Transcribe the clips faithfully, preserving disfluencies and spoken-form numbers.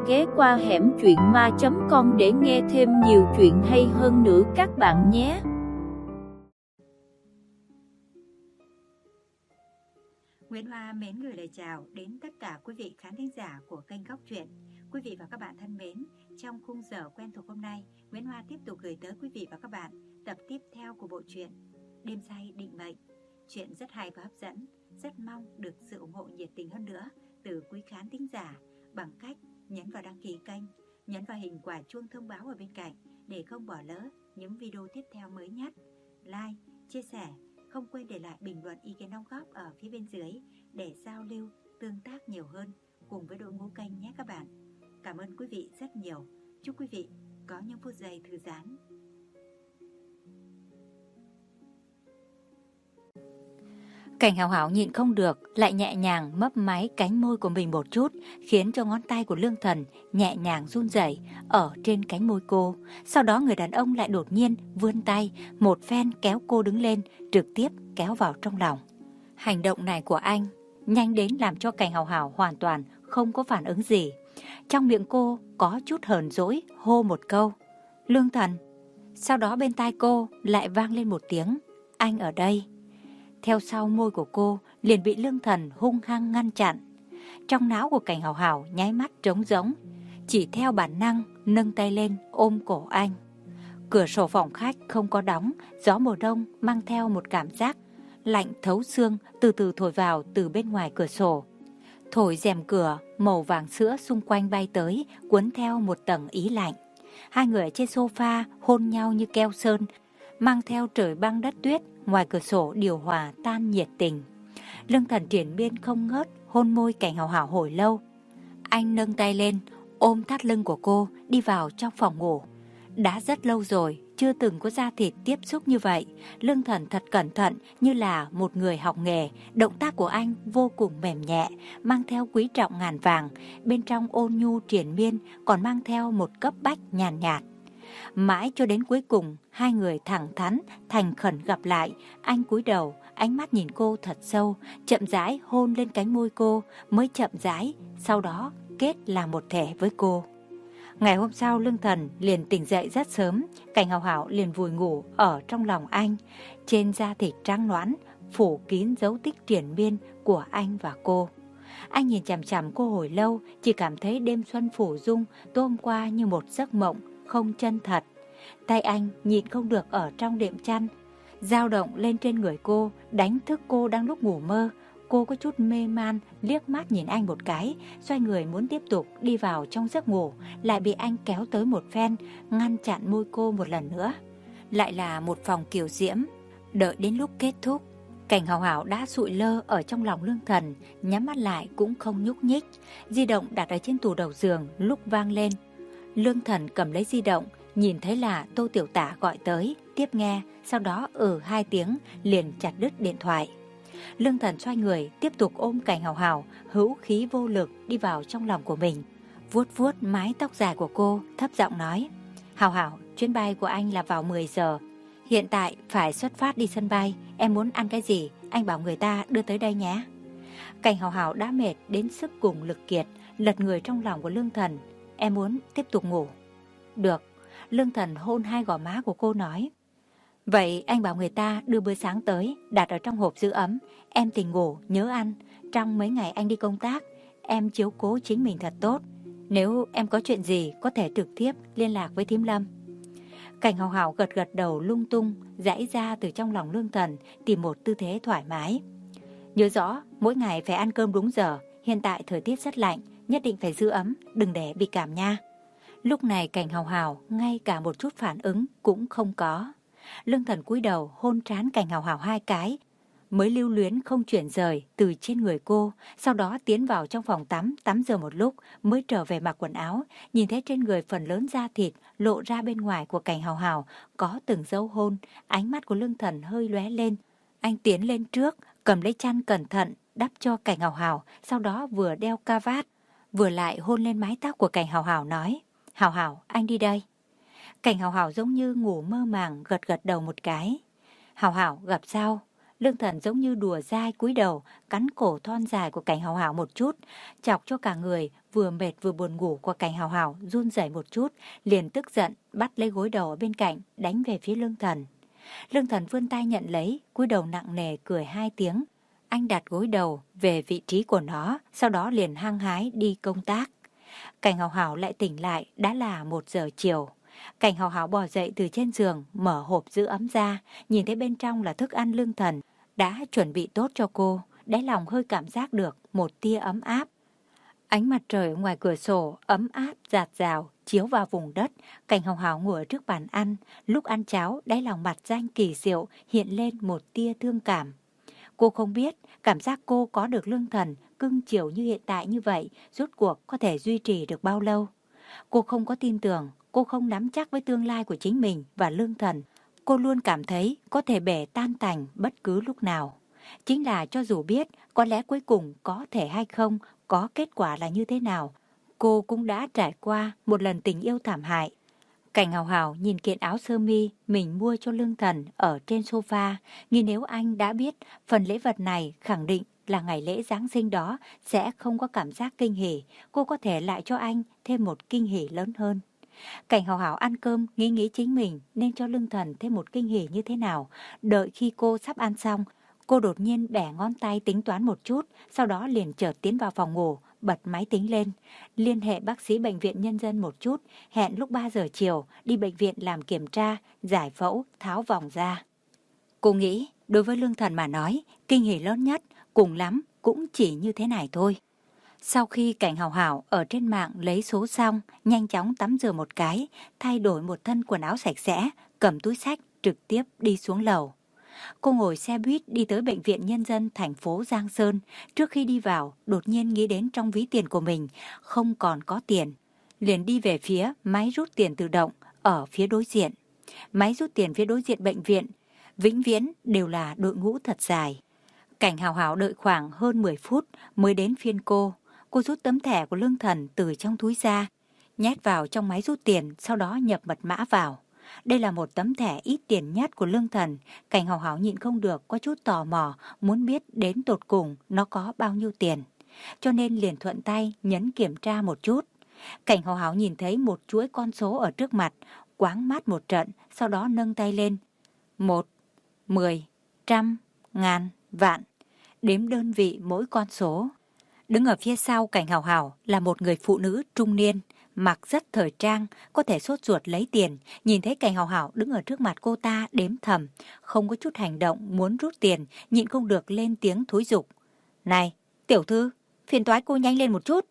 ghé qua hẻm truyện ma chấm com để nghe thêm nhiều chuyện hay hơn nữa các bạn nhé. Nguyễn Hoa mến gửi lời chào đến tất cả quý vị khán thính giả của kênh Góc Truyện. Quý vị và các bạn thân mến, trong khung giờ quen thuộc hôm nay, Nguyễn Hoa tiếp tục gửi tới quý vị và các bạn tập tiếp theo của bộ truyện Đêm Say Định Mệnh. Chuyện rất hay và hấp dẫn, rất mong được sự ủng hộ nhiệt tình hơn nữa từ quý khán thính giả bằng cách nhấn vào đăng ký kênh, nhấn vào hình quả chuông thông báo ở bên cạnh để không bỏ lỡ những video tiếp theo mới nhất. Like, chia sẻ, không quên để lại bình luận ý kiến đóng góp ở phía bên dưới để giao lưu, tương tác nhiều hơn cùng với đội ngũ kênh nhé các bạn. Cảm ơn quý vị rất nhiều. Chúc quý vị có những phút giây thư giãn. Cảnh Hảo Hảo nhịn không được, lại nhẹ nhàng mấp máy cánh môi của mình một chút, khiến cho ngón tay của Lương Thần nhẹ nhàng run rẩy ở trên cánh môi cô. Sau đó người đàn ông lại đột nhiên vươn tay, một phen kéo cô đứng lên, trực tiếp kéo vào trong lòng. Hành động này của anh nhanh đến làm cho Cảnh Hảo Hảo hoàn toàn không có phản ứng gì. Trong miệng cô có chút hờn dỗi hô một câu, Lương Thần. Sau đó bên tai cô lại vang lên một tiếng, anh ở đây. Theo sau môi của cô liền bị Lương Thần hung hăng ngăn chặn. Trong não của Cảnh Hảo Hảo nháy mắt trống rỗng, chỉ theo bản năng nâng tay lên ôm cổ anh. Cửa sổ phòng khách không có đóng, gió mùa đông mang theo một cảm giác lạnh thấu xương từ từ thổi vào từ bên ngoài cửa sổ. Thổi rèm cửa màu vàng sữa xung quanh bay tới, cuốn theo một tầng ý lạnh. Hai người ở trên sofa hôn nhau như keo sơn, mang theo trời băng đất tuyết. Ngoài cửa sổ điều hòa tan nhiệt tình. Lương Thần triển miên không ngớt hôn môi Cảnh Hảo Hảo hồi lâu. Anh nâng tay lên ôm thắt lưng của cô đi vào trong phòng ngủ. Đã rất lâu rồi chưa từng có da thịt tiếp xúc như vậy. Lương Thần thật cẩn thận như là một người học nghề. Động tác của anh vô cùng mềm nhẹ, mang theo quý trọng ngàn vàng. Bên trong ôn nhu triển miên còn mang theo một cấp bách nhàn nhạt, nhạt. Mãi cho đến cuối cùng, hai người thẳng thắn, thành khẩn gặp lại. Anh cúi đầu, ánh mắt nhìn cô thật sâu, chậm rãi hôn lên cánh môi cô, mới chậm rãi, sau đó kết làm một thể với cô. Ngày hôm sau, Lương Thần liền tỉnh dậy rất sớm. Cảnh Hảo Hảo liền vùi ngủ ở trong lòng anh. Trên da thịt trắng nõn, phủ kín dấu tích triển miên của anh và cô. Anh nhìn chằm chằm cô hồi lâu, chỉ cảm thấy đêm xuân phủ dung tối hôm qua như một giấc mộng không chân thật. Tay anh nhịn không được ở trong đệm chăn, dao động lên trên người cô, đánh thức cô đang lúc ngủ mơ. Cô có chút mê man, liếc mắt nhìn anh một cái, xoay người muốn tiếp tục đi vào trong giấc ngủ, lại bị anh kéo tới một phen, ngăn chặn môi cô một lần nữa. Lại là một phòng kiều diễm. Đợi đến lúc kết thúc, Cảnh Hảo Hảo đã sụi lơ ở trong lòng Lương Thần, nhắm mắt lại cũng không nhúc nhích. Di động đặt ở trên tủ đầu giường lúc vang lên. Lương Thần cầm lấy di động, nhìn thấy là Tô Tiểu Tả gọi tới, tiếp nghe, sau đó ừ hai tiếng liền chặt đứt điện thoại. Lương Thần xoay người tiếp tục ôm Cảnh Hảo Hảo, hữu khí vô lực đi vào trong lòng của mình, vuốt vuốt mái tóc dài của cô, thấp giọng nói, Hảo Hảo, chuyến bay của anh là vào mười giờ, hiện tại phải xuất phát đi sân bay, em muốn ăn cái gì, anh bảo người ta đưa tới đây nhé. Cảnh Hảo Hảo đã mệt đến sức cùng lực kiệt, lật người trong lòng của Lương Thần. Em muốn tiếp tục ngủ. Được. Lương Thần hôn hai gò má của cô nói. Vậy anh bảo người ta đưa bữa sáng tới, đặt ở trong hộp giữ ấm. Em tỉnh ngủ, nhớ ăn. Trong mấy ngày anh đi công tác, em chiếu cố chính mình thật tốt. Nếu em có chuyện gì, có thể trực tiếp liên lạc với thím Lâm. Cảnh Hảo Hảo gật gật đầu lung tung, giãy ra từ trong lòng Lương Thần, tìm một tư thế thoải mái. Nhớ rõ, mỗi ngày phải ăn cơm đúng giờ. Hiện tại thời tiết rất lạnh, nhất định phải giữ ấm, đừng để bị cảm nha. Lúc này Cảnh Hảo Hảo ngay cả một chút phản ứng cũng không có. Lương Thần cúi đầu hôn trán Cảnh Hảo Hảo hai cái, mới lưu luyến không chuyển rời từ trên người cô, sau đó tiến vào trong phòng tắm, tắm rửa một lúc mới trở về mặc quần áo, nhìn thấy trên người phần lớn da thịt lộ ra bên ngoài của Cảnh Hảo Hảo có từng dấu hôn, ánh mắt của Lương Thần hơi lóe lên. Anh tiến lên trước, cầm lấy chăn cẩn thận đắp cho Cảnh Hảo Hảo, sau đó vừa đeo ca vát, vừa lại hôn lên mái tóc của Cảnh Hảo Hảo nói, Hảo Hảo, anh đi đây. Cảnh Hảo Hảo giống như ngủ mơ màng gật gật đầu một cái. Hảo Hảo, gặp sao? Lương Thần giống như đùa dai cúi đầu, cắn cổ thon dài của Cảnh Hảo Hảo một chút, chọc cho cả người vừa mệt vừa buồn ngủ của Cảnh Hào Hào run rẩy một chút, liền tức giận bắt lấy gối đầu ở bên cạnh đánh về phía Lương Thần. Lương Thần vươn tay nhận lấy, cúi đầu nặng nề cười hai tiếng. Anh đặt gối đầu về vị trí của nó, sau đó liền hăng hái đi công tác. Cảnh Hào Hào lại tỉnh lại, đã là một giờ chiều. Cảnh Hào Hào bò dậy từ trên giường, mở hộp giữ ấm ra, nhìn thấy bên trong là thức ăn Lương Thần đã chuẩn bị tốt cho cô, đáy lòng hơi cảm giác được một tia ấm áp. Ánh mặt trời ở ngoài cửa sổ ấm áp rạt rào chiếu vào vùng đất. Cảnh Hào Hào ngồi ở trước bàn ăn, lúc ăn cháo đáy lòng mặt danh kỳ diệu hiện lên một tia thương cảm. Cô không biết cảm giác cô có được Lương Thần cưng chiều như hiện tại như vậy rốt cuộc có thể duy trì được bao lâu. Cô không có tin tưởng, cô không nắm chắc với tương lai của chính mình và Lương Thần. Cô luôn cảm thấy có thể bể tan tành bất cứ lúc nào. Chính là cho dù biết có lẽ cuối cùng có thể hay không, có kết quả là như thế nào, cô cũng đã trải qua một lần tình yêu thảm hại. Cảnh Hào Hào nhìn kiện áo sơ mi mình mua cho Lương Thần ở trên sofa, nghĩ nếu anh đã biết phần lễ vật này khẳng định là ngày lễ Giáng sinh đó sẽ không có cảm giác kinh hỉ, cô có thể lại cho anh thêm một kinh hỉ lớn hơn. Cảnh Hào Hào ăn cơm nghĩ nghĩ chính mình nên cho Lương Thần thêm một kinh hỉ như thế nào. Đợi khi cô sắp ăn xong, cô đột nhiên bẻ ngón tay tính toán một chút, sau đó liền chợt tiến vào phòng ngủ, bật máy tính lên, liên hệ bác sĩ bệnh viện Nhân dân một chút, hẹn lúc ba giờ chiều đi bệnh viện làm kiểm tra, giải phẫu, tháo vòng da. Cô nghĩ đối với Lương Thần mà nói, kinh hỉ lớn nhất cùng lắm cũng chỉ như thế này thôi. Sau khi Cảnh Hào Hào ở trên mạng lấy số xong, nhanh chóng tắm rửa một cái, thay đổi một thân quần áo sạch sẽ, cầm túi xách trực tiếp đi xuống lầu. Cô ngồi xe buýt đi tới bệnh viện Nhân dân thành phố Giang Sơn. Trước khi đi vào, đột nhiên nghĩ đến trong ví tiền của mình không còn có tiền. Liền đi về phía máy rút tiền tự động ở phía đối diện. Máy rút tiền phía đối diện bệnh viện vĩnh viễn đều là đội ngũ thật dài. Cảnh Hào Hào đợi khoảng hơn mười phút mới đến phiên cô. Cô rút tấm thẻ của Lương Thần từ trong túi ra, nhét vào trong máy rút tiền, sau đó nhập mật mã vào. Đây là một tấm thẻ ít tiền nhất của Lương Thần. Cảnh Hào Hào nhịn không được có chút tò mò, muốn biết đến tột cùng nó có bao nhiêu tiền. Cho nên liền thuận tay nhấn kiểm tra một chút. Cảnh Hào Hào nhìn thấy một chuỗi con số ở trước mặt, quáng mắt một trận, sau đó nâng tay lên. Một, mười, trăm, ngàn, vạn. Đếm đơn vị mỗi con số. Đứng ở phía sau Cảnh Hào Hào là một người phụ nữ trung niên, mặc rất thời trang, có thể sốt ruột lấy tiền. Nhìn thấy Cảnh Hào Hào đứng ở trước mặt cô ta đếm thầm, không có chút hành động muốn rút tiền, nhịn không được lên tiếng thối giục. Này, tiểu thư, phiền toái cô nhanh lên một chút.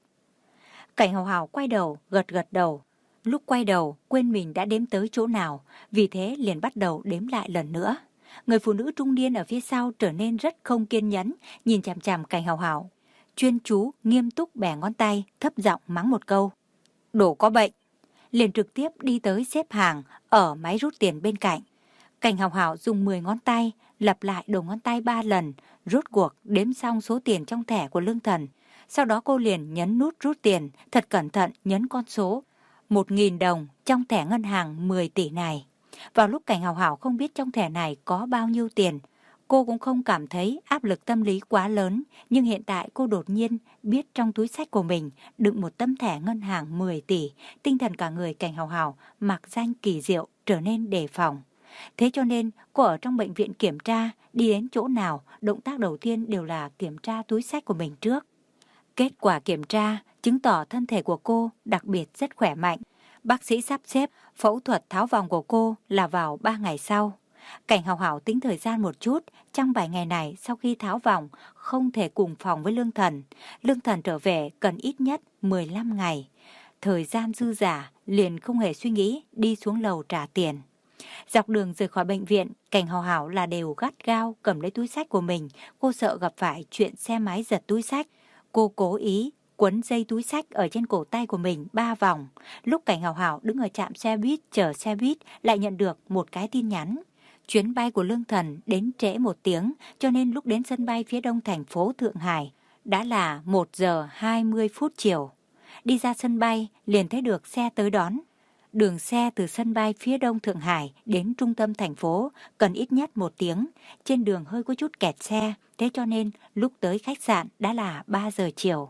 Cảnh Hào Hào quay đầu, gật gật đầu. Lúc quay đầu, quên mình đã đếm tới chỗ nào, vì thế liền bắt đầu đếm lại lần nữa. Người phụ nữ trung niên ở phía sau trở nên rất không kiên nhẫn, nhìn chằm chằm Cảnh Hào Hào, chuyên chú, nghiêm túc bẻ ngón tay, thấp giọng mắng một câu. Đồ có bệnh. Liền trực tiếp đi tới xếp hàng ở máy rút tiền bên cạnh. Cảnh Hào Hào dùng mười ngón tay, lặp lại đầu ngón tay ba lần, rút cuộc đếm xong số tiền trong thẻ của Lương Thần. Sau đó cô liền nhấn nút rút tiền, thật cẩn thận nhấn con số một nghìn đồng trong thẻ ngân hàng mười tỷ này. Vào lúc Cảnh Hào Hào không biết trong thẻ này có bao nhiêu tiền, cô cũng không cảm thấy áp lực tâm lý quá lớn, nhưng hiện tại cô đột nhiên biết trong túi xách của mình đựng một tấm thẻ ngân hàng mười tỷ, tinh thần cả người Cảnh Hào Hào mặc danh kỳ diệu trở nên đề phòng. Thế cho nên cô ở trong bệnh viện kiểm tra, đi đến chỗ nào, động tác đầu tiên đều là kiểm tra túi xách của mình trước. Kết quả kiểm tra chứng tỏ thân thể của cô đặc biệt rất khỏe mạnh. Bác sĩ sắp xếp phẫu thuật tháo vòng của cô là vào ba ngày sau. Cảnh Hào Hào tính thời gian một chút, trong bảy ngày này sau khi tháo vòng không thể cùng phòng với Lương Thần. Lương Thần trở về cần ít nhất mười lăm ngày. Thời gian dư dả, liền không hề suy nghĩ đi xuống lầu trả tiền. Dọc đường rời khỏi bệnh viện, Cảnh Hào Hào là đều gắt gao cầm lấy túi xách của mình. Cô sợ gặp phải chuyện xe máy giật túi xách. Cô cố ý quấn dây túi xách ở trên cổ tay của mình ba vòng. Lúc Cảnh Hào Hào đứng ở trạm xe buýt chờ xe buýt lại nhận được một cái tin nhắn. Chuyến bay của Lương Thần đến trễ một tiếng, cho nên lúc đến sân bay phía đông thành phố Thượng Hải đã là một giờ hai mươi phút chiều. Đi ra sân bay liền thấy được xe tới đón. Đường xe từ sân bay phía đông Thượng Hải đến trung tâm thành phố cần ít nhất một tiếng. Trên đường hơi có chút kẹt xe, thế cho nên lúc tới khách sạn đã là ba giờ chiều.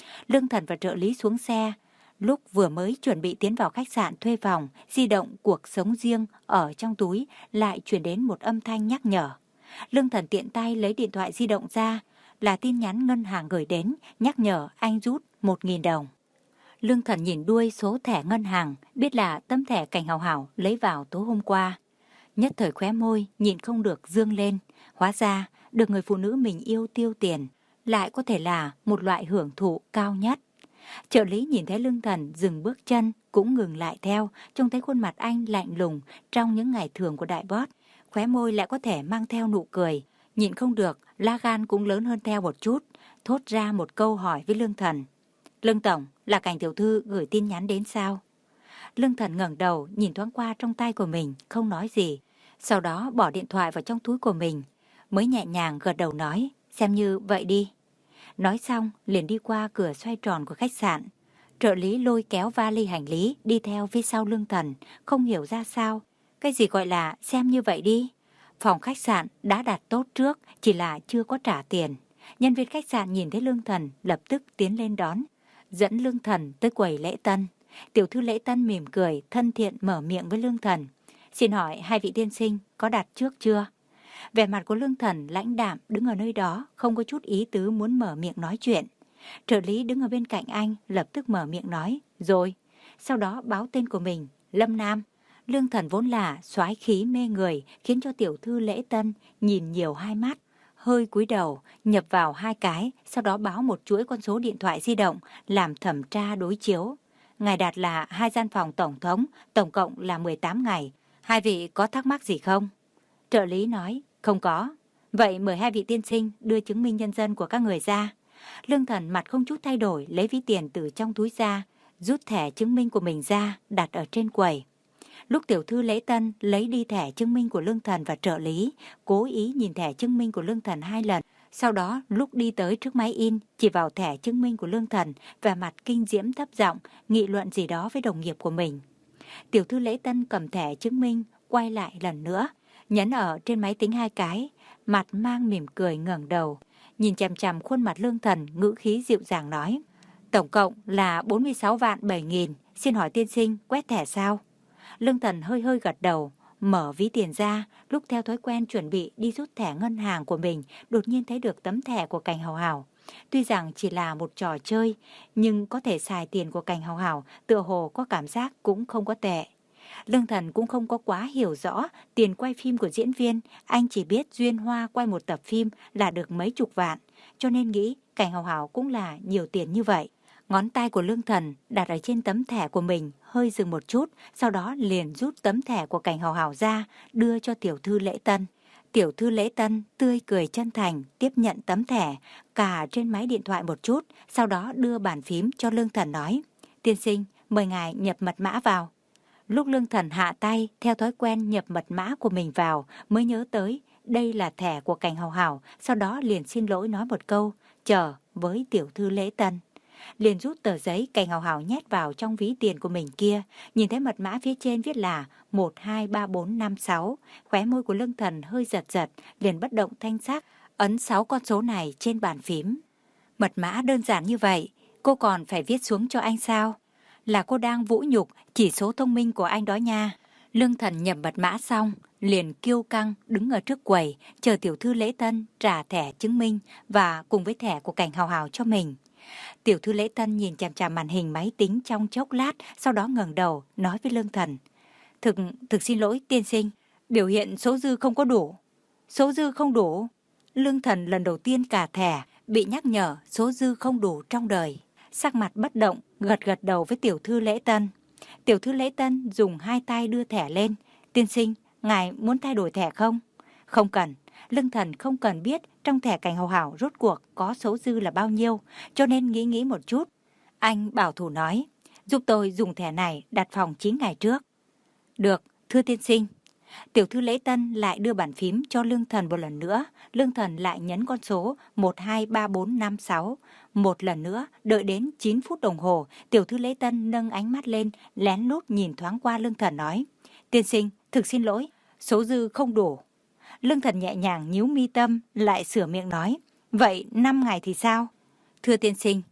Lương Thần và trợ lý xuống xe. Lúc vừa mới chuẩn bị tiến vào khách sạn thuê phòng, di động cuộc sống riêng ở trong túi lại truyền đến một âm thanh nhắc nhở. Lương Thần tiện tay lấy điện thoại di động ra, là tin nhắn ngân hàng gửi đến, nhắc nhở anh rút một nghìn đồng. Lương Thần nhìn đuôi số thẻ ngân hàng, biết là tấm thẻ Cảnh Hào Hảo lấy vào tối hôm qua. Nhất thời khóe môi, nhịn không được dương lên. Hóa ra, được người phụ nữ mình yêu tiêu tiền, lại có thể là một loại hưởng thụ cao nhất. Trợ lý nhìn thấy Lương Thần dừng bước chân, cũng ngừng lại theo, trông thấy khuôn mặt anh lạnh lùng trong những ngày thường của đại boss. Khóe môi lại có thể mang theo nụ cười. Nhịn không được, lá gan cũng lớn hơn theo một chút, thốt ra một câu hỏi với Lương Thần. Lương Tổng, là Cảnh tiểu thư gửi tin nhắn đến sao? Lương Thần ngẩng đầu, nhìn thoáng qua trong tay của mình, không nói gì. Sau đó bỏ điện thoại vào trong túi của mình, mới nhẹ nhàng gật đầu nói, xem như vậy đi. Nói xong, liền đi qua cửa xoay tròn của khách sạn. Trợ lý lôi kéo vali hành lý, đi theo phía sau Lương Thần, không hiểu ra sao. Cái gì gọi là xem như vậy đi? Phòng khách sạn đã đặt tốt trước, chỉ là chưa có trả tiền. Nhân viên khách sạn nhìn thấy Lương Thần, lập tức tiến lên đón, dẫn Lương Thần tới quầy lễ tân. Tiểu thư lễ tân mỉm cười, thân thiện mở miệng với Lương Thần. Xin hỏi hai vị tiên sinh có đặt trước chưa? Vẻ mặt của Lương Thần lãnh đạm đứng ở nơi đó, không có chút ý tứ muốn mở miệng nói chuyện. Trợ lý đứng ở bên cạnh anh, lập tức mở miệng nói, rồi. Sau đó báo tên của mình, Lâm Nam. Lương Thần vốn là soái khí mê người, khiến cho tiểu thư lễ tân nhìn nhiều hai mắt. Hơi cúi đầu, nhập vào hai cái, sau đó báo một chuỗi con số điện thoại di động, làm thẩm tra đối chiếu. Ngài đặt là hai gian phòng tổng thống, tổng cộng là mười tám ngày. Hai vị có thắc mắc gì không? Trợ lý nói, không có. Vậy mời hai vị tiên sinh đưa chứng minh nhân dân của các người ra. Lương Thần mặt không chút thay đổi, lấy ví tiền từ trong túi ra, rút thẻ chứng minh của mình ra, đặt ở trên quầy. Lúc tiểu thư lễ tân lấy đi thẻ chứng minh của Lương Thần và trợ lý, cố ý nhìn thẻ chứng minh của Lương Thần hai lần. Sau đó lúc đi tới trước máy in, chỉ vào thẻ chứng minh của Lương Thần và mặt kinh diễm thấp giọng nghị luận gì đó với đồng nghiệp của mình. Tiểu thư lễ tân cầm thẻ chứng minh, quay lại lần nữa, nhấn ở trên máy tính hai cái, mặt mang mỉm cười ngẩng đầu, nhìn chằm chằm khuôn mặt Lương Thần, ngữ khí dịu dàng nói. Tổng cộng là bốn mươi sáu vạn bảy nghìn, xin hỏi tiên sinh quét thẻ sao? Lương Thần hơi hơi gật đầu, mở ví tiền ra, lúc theo thói quen chuẩn bị đi rút thẻ ngân hàng của mình, đột nhiên thấy được tấm thẻ của Cảnh Hào Hảo. Tuy rằng chỉ là một trò chơi, nhưng có thể xài tiền của Cảnh Hào Hảo, tựa hồ có cảm giác cũng không có tệ. Lương Thần cũng không có quá hiểu rõ tiền quay phim của diễn viên, anh chỉ biết Duyên Hoa quay một tập phim là được mấy chục vạn, cho nên nghĩ Cảnh Hào Hảo cũng là nhiều tiền như vậy. Ngón tay của Lương Thần đặt ở trên tấm thẻ của mình, hơi dừng một chút, sau đó liền rút tấm thẻ của Cảnh Hào Hảo ra, đưa cho tiểu thư lễ tân. Tiểu thư lễ tân tươi cười chân thành, tiếp nhận tấm thẻ, cà trên máy điện thoại một chút, sau đó đưa bàn phím cho Lương Thần nói, tiên sinh, mời ngài nhập mật mã vào. Lúc Lương Thần hạ tay, theo thói quen nhập mật mã của mình vào, mới nhớ tới, đây là thẻ của Cảnh Hào Hảo, sau đó liền xin lỗi nói một câu, chờ với tiểu thư lễ tân. Liền rút tờ giấy Cảnh Hào Hảo nhét vào trong ví tiền của mình kia, nhìn thấy mật mã phía trên viết là một hai ba bốn năm sáu, khóe môi của Lương Thần hơi giật giật, liền bất động thanh sắc, ấn sáu con số này trên bàn phím. Mật mã đơn giản như vậy, cô còn phải viết xuống cho anh sao? Là cô đang vũ nhục chỉ số thông minh của anh đó nha. Lương Thần nhập mật mã xong, liền kiêu căng đứng ở trước quầy, chờ tiểu thư lễ tân trả thẻ chứng minh và cùng với thẻ của Cảnh Hào Hảo cho mình. Tiểu thư lễ tân nhìn chằm chằm màn hình máy tính trong chốc lát, sau đó ngẩng đầu nói với Lương Thần. Thực, thực xin lỗi tiên sinh, biểu hiện số dư không có đủ. Số dư không đủ? Lương Thần lần đầu tiên cả thẻ, bị nhắc nhở số dư không đủ trong đời. Sắc mặt bất động, gật gật đầu với tiểu thư lễ tân. Tiểu thư lễ tân dùng hai tay đưa thẻ lên. Tiên sinh, ngài muốn thay đổi thẻ không? Không cần. Lương Thần không cần biết trong thẻ Cảnh Hào Hảo rốt cuộc có số dư là bao nhiêu, cho nên nghĩ nghĩ một chút. Anh bảo thủ nói, giúp tôi dùng thẻ này đặt phòng chín ngày trước. Được, thưa tiên sinh. Tiểu thư lễ tân lại đưa bàn phím cho Lương Thần một lần nữa. Lương Thần lại nhấn con số một hai ba bốn năm sáu. Một lần nữa, đợi đến chín phút đồng hồ, tiểu thư lễ tân nâng ánh mắt lên, lén lút nhìn thoáng qua Lương Thần nói. Tiên sinh, thực xin lỗi, số dư không đủ. Lương Thần nhẹ nhàng nhíu mi tâm, lại sửa miệng nói. Vậy năm ngày thì sao? Thưa tiên sinh,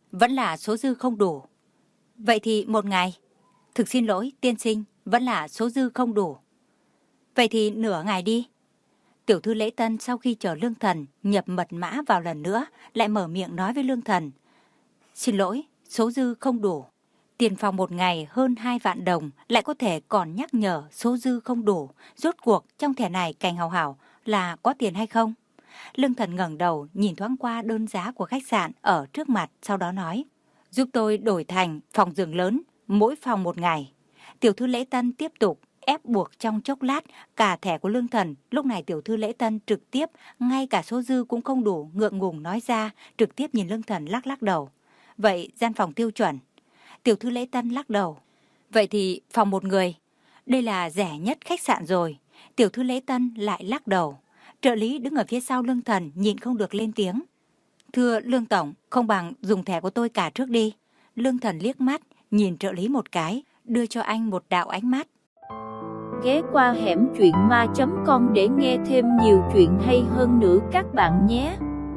vẫn là số dư không đủ. Vậy thì một ngày. Thực xin lỗi, tiên sinh, vẫn là số dư không đủ. Vậy thì nửa ngày đi. Tiểu thư Lễ Tân sau khi chờ Lương Thần nhập mật mã vào lần nữa, lại mở miệng nói với Lương Thần. Xin lỗi, số dư không đủ. Tiền phòng một ngày hơn hai vạn đồng, lại có thể còn nhắc nhở số dư không đủ. Rốt cuộc trong thẻ này Cảnh Hào Hảo là có tiền hay không? Lương Thần ngẩng đầu nhìn thoáng qua đơn giá của khách sạn ở trước mặt, sau đó nói. Giúp tôi đổi thành phòng giường lớn, mỗi phòng một ngày. Tiểu thư Lễ Tân tiếp tục ép buộc trong chốc lát cả thẻ của Lương Thần. Lúc này tiểu thư Lễ Tân trực tiếp, ngay cả số dư cũng không đủ, ngượng ngùng nói ra, trực tiếp nhìn Lương Thần lắc lắc đầu. Vậy gian phòng tiêu chuẩn? Tiểu thư Lễ Tân lắc đầu. Vậy thì phòng một người. Đây là rẻ nhất khách sạn rồi. Tiểu thư Lễ Tân lại lắc đầu. Trợ lý đứng ở phía sau Lương Thần nhịn không được lên tiếng. Thưa Lương Tổng, không bằng dùng thẻ của tôi cả trước đi. Lương Thần liếc mắt, nhìn trợ lý một cái, đưa cho anh một đạo ánh mắt. Ghé qua hẻm truyện ma chấm com để nghe thêm nhiều chuyện hay hơn nữa các bạn nhé.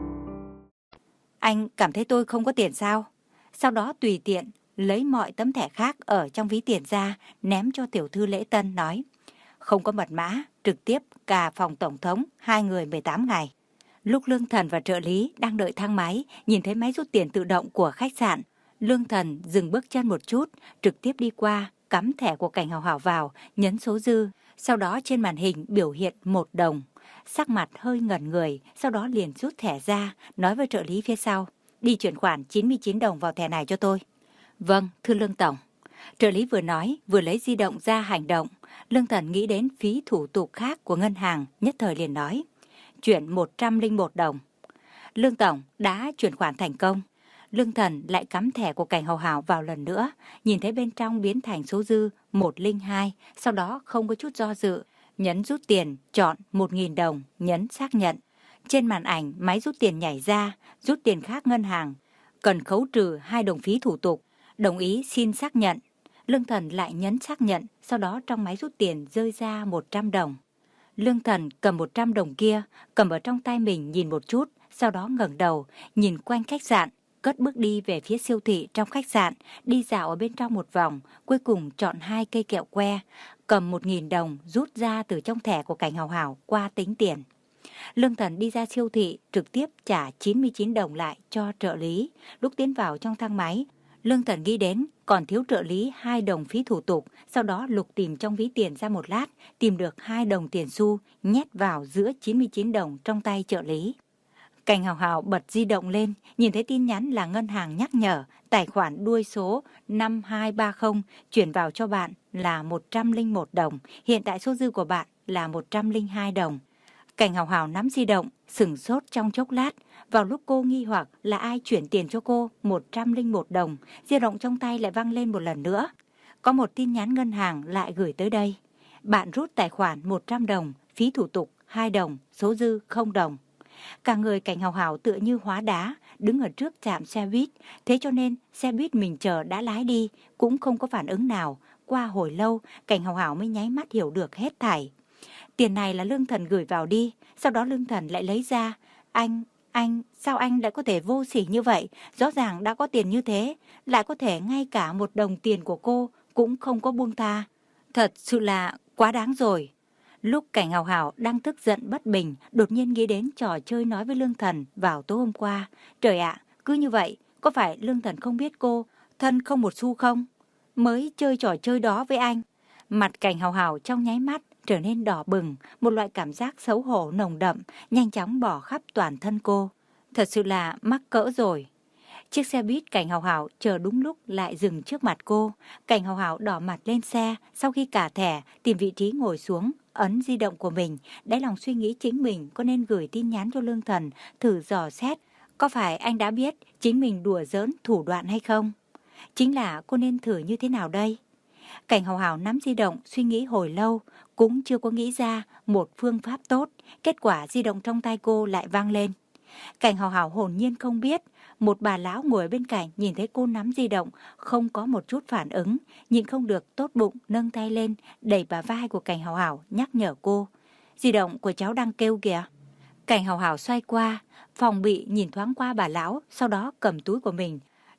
Anh cảm thấy tôi không có tiền sao? Sau đó tùy tiện lấy mọi tấm thẻ khác ở trong ví tiền ra, ném cho tiểu thư Lễ Tân nói. Không có mật mã, trực tiếp cả phòng tổng thống, hai người mười tám ngày. Lúc Lương Thần và trợ lý đang đợi thang máy, nhìn thấy máy rút tiền tự động của khách sạn, Lương Thần dừng bước chân một chút, trực tiếp đi qua, cắm thẻ của Cảnh Hào Hảo vào, nhấn số dư, sau đó trên màn hình biểu hiện một đồng. Sắc mặt hơi ngẩn người, sau đó liền rút thẻ ra, nói với trợ lý phía sau, đi chuyển khoản chín mươi chín đồng vào thẻ này cho tôi. Vâng, thưa Lương Tổng. Trợ lý vừa nói, vừa lấy di động ra hành động. Lương Thần nghĩ đến phí thủ tục khác của ngân hàng, nhất thời liền nói. Chuyển một trăm lẻ một đồng. Lương Tổng đã chuyển khoản thành công. Lương Thần lại cắm thẻ của Cảnh Hào Hảo vào lần nữa, nhìn thấy bên trong biến thành số dư một không hai, sau đó không có chút do dự, nhấn rút tiền, chọn một nghìn đồng, nhấn xác nhận. Trên màn ảnh máy rút tiền nhảy ra, rút tiền khác ngân hàng, cần khấu trừ hai đồng phí thủ tục, đồng ý xin xác nhận. Lương Thần lại nhấn xác nhận, sau đó trong máy rút tiền rơi ra một trăm đồng. Lương Thần cầm một trăm đồng kia, cầm ở trong tay mình nhìn một chút, sau đó ngẩng đầu, nhìn quanh khách sạn, cất bước đi về phía siêu thị trong khách sạn, đi dạo ở bên trong một vòng, cuối cùng chọn hai cây kẹo que, cầm một nghìn đồng rút ra từ trong thẻ của Cảnh Hào Hảo qua tính tiền. Lương Thần đi ra siêu thị, trực tiếp trả chín mươi chín đồng lại cho trợ lý. Lúc tiến vào trong thang máy, Lương Thần nghĩ đến còn thiếu trợ lý hai đồng phí thủ tục, sau đó lục tìm trong ví tiền ra một lát, tìm được hai đồng tiền xu, nhét vào giữa chín mươi chín đồng trong tay trợ lý. Cảnh Hào Hảo bật di động lên, nhìn thấy tin nhắn là ngân hàng nhắc nhở, tài khoản đuôi số năm hai ba không chuyển vào cho bạn là một trăm lẻ một đồng, hiện tại số dư của bạn là một trăm lẻ hai đồng. Cảnh Hào Hảo nắm di động, sửng sốt trong chốc lát. Vào lúc cô nghi hoặc là ai chuyển tiền cho cô một trăm lẻ một đồng, di động trong tay lại vang lên một lần nữa. Có một tin nhắn ngân hàng lại gửi tới đây. Bạn rút tài khoản một trăm đồng, phí thủ tục hai đồng, số dư không đồng. Cả người Cảnh Hào Hảo tựa như hóa đá, đứng ở trước trạm xe buýt. Thế cho nên xe buýt mình chờ đã lái đi, cũng không có phản ứng nào. Qua hồi lâu, Cảnh Hào Hảo mới nháy mắt hiểu được hết thảy. Tiền này là Lương Thần gửi vào đi, sau đó Lương Thần lại lấy ra. Anh, anh, sao anh lại có thể vô sỉ như vậy? Rõ ràng đã có tiền như thế, lại có thể ngay cả một đồng tiền của cô cũng không có buông tha. Thật sự là quá đáng rồi. Lúc Cảnh Hào Hảo đang tức giận bất bình, đột nhiên nghĩ đến trò chơi nói với Lương Thần vào tối hôm qua. Trời ạ, cứ như vậy, có phải Lương Thần không biết cô, thân không một xu không? Mới chơi trò chơi đó với anh. Mặt Cảnh Hào Hảo trong nháy mắt trở nên đỏ bừng, một loại cảm giác xấu hổ nồng đậm, nhanh chóng bỏ khắp toàn thân cô. Thật sự là mắc cỡ rồi. Chiếc xe buýt Cảnh Hào Hảo chờ đúng lúc lại dừng trước mặt cô. Cảnh Hào Hảo đỏ mặt lên xe, sau khi cả thẻ, tìm vị trí ngồi xuống, ấn di động của mình, đáy lòng suy nghĩ chính mình có nên gửi tin nhắn cho Lương Thần, thử dò xét, có phải anh đã biết chính mình đùa giỡn thủ đoạn hay không? Chính là cô nên thử như thế nào đây? Cảnh Hào Hảo nắm di động suy nghĩ hồi lâu, cũng chưa có nghĩ ra một phương pháp tốt, kết quả di động trong tay cô lại vang lên. Cảnh Hào Hảo hồn nhiên không biết, một bà lão ngồi bên cạnh nhìn thấy cô nắm di động, không có một chút phản ứng, nhịn không được tốt bụng nâng tay lên, đẩy bả vai của Cảnh Hào Hảo nhắc nhở cô. Di động của cháu đang kêu kìa. Cảnh Hào Hảo xoay qua, phòng bị nhìn thoáng qua bà lão, sau đó cầm túi của mình,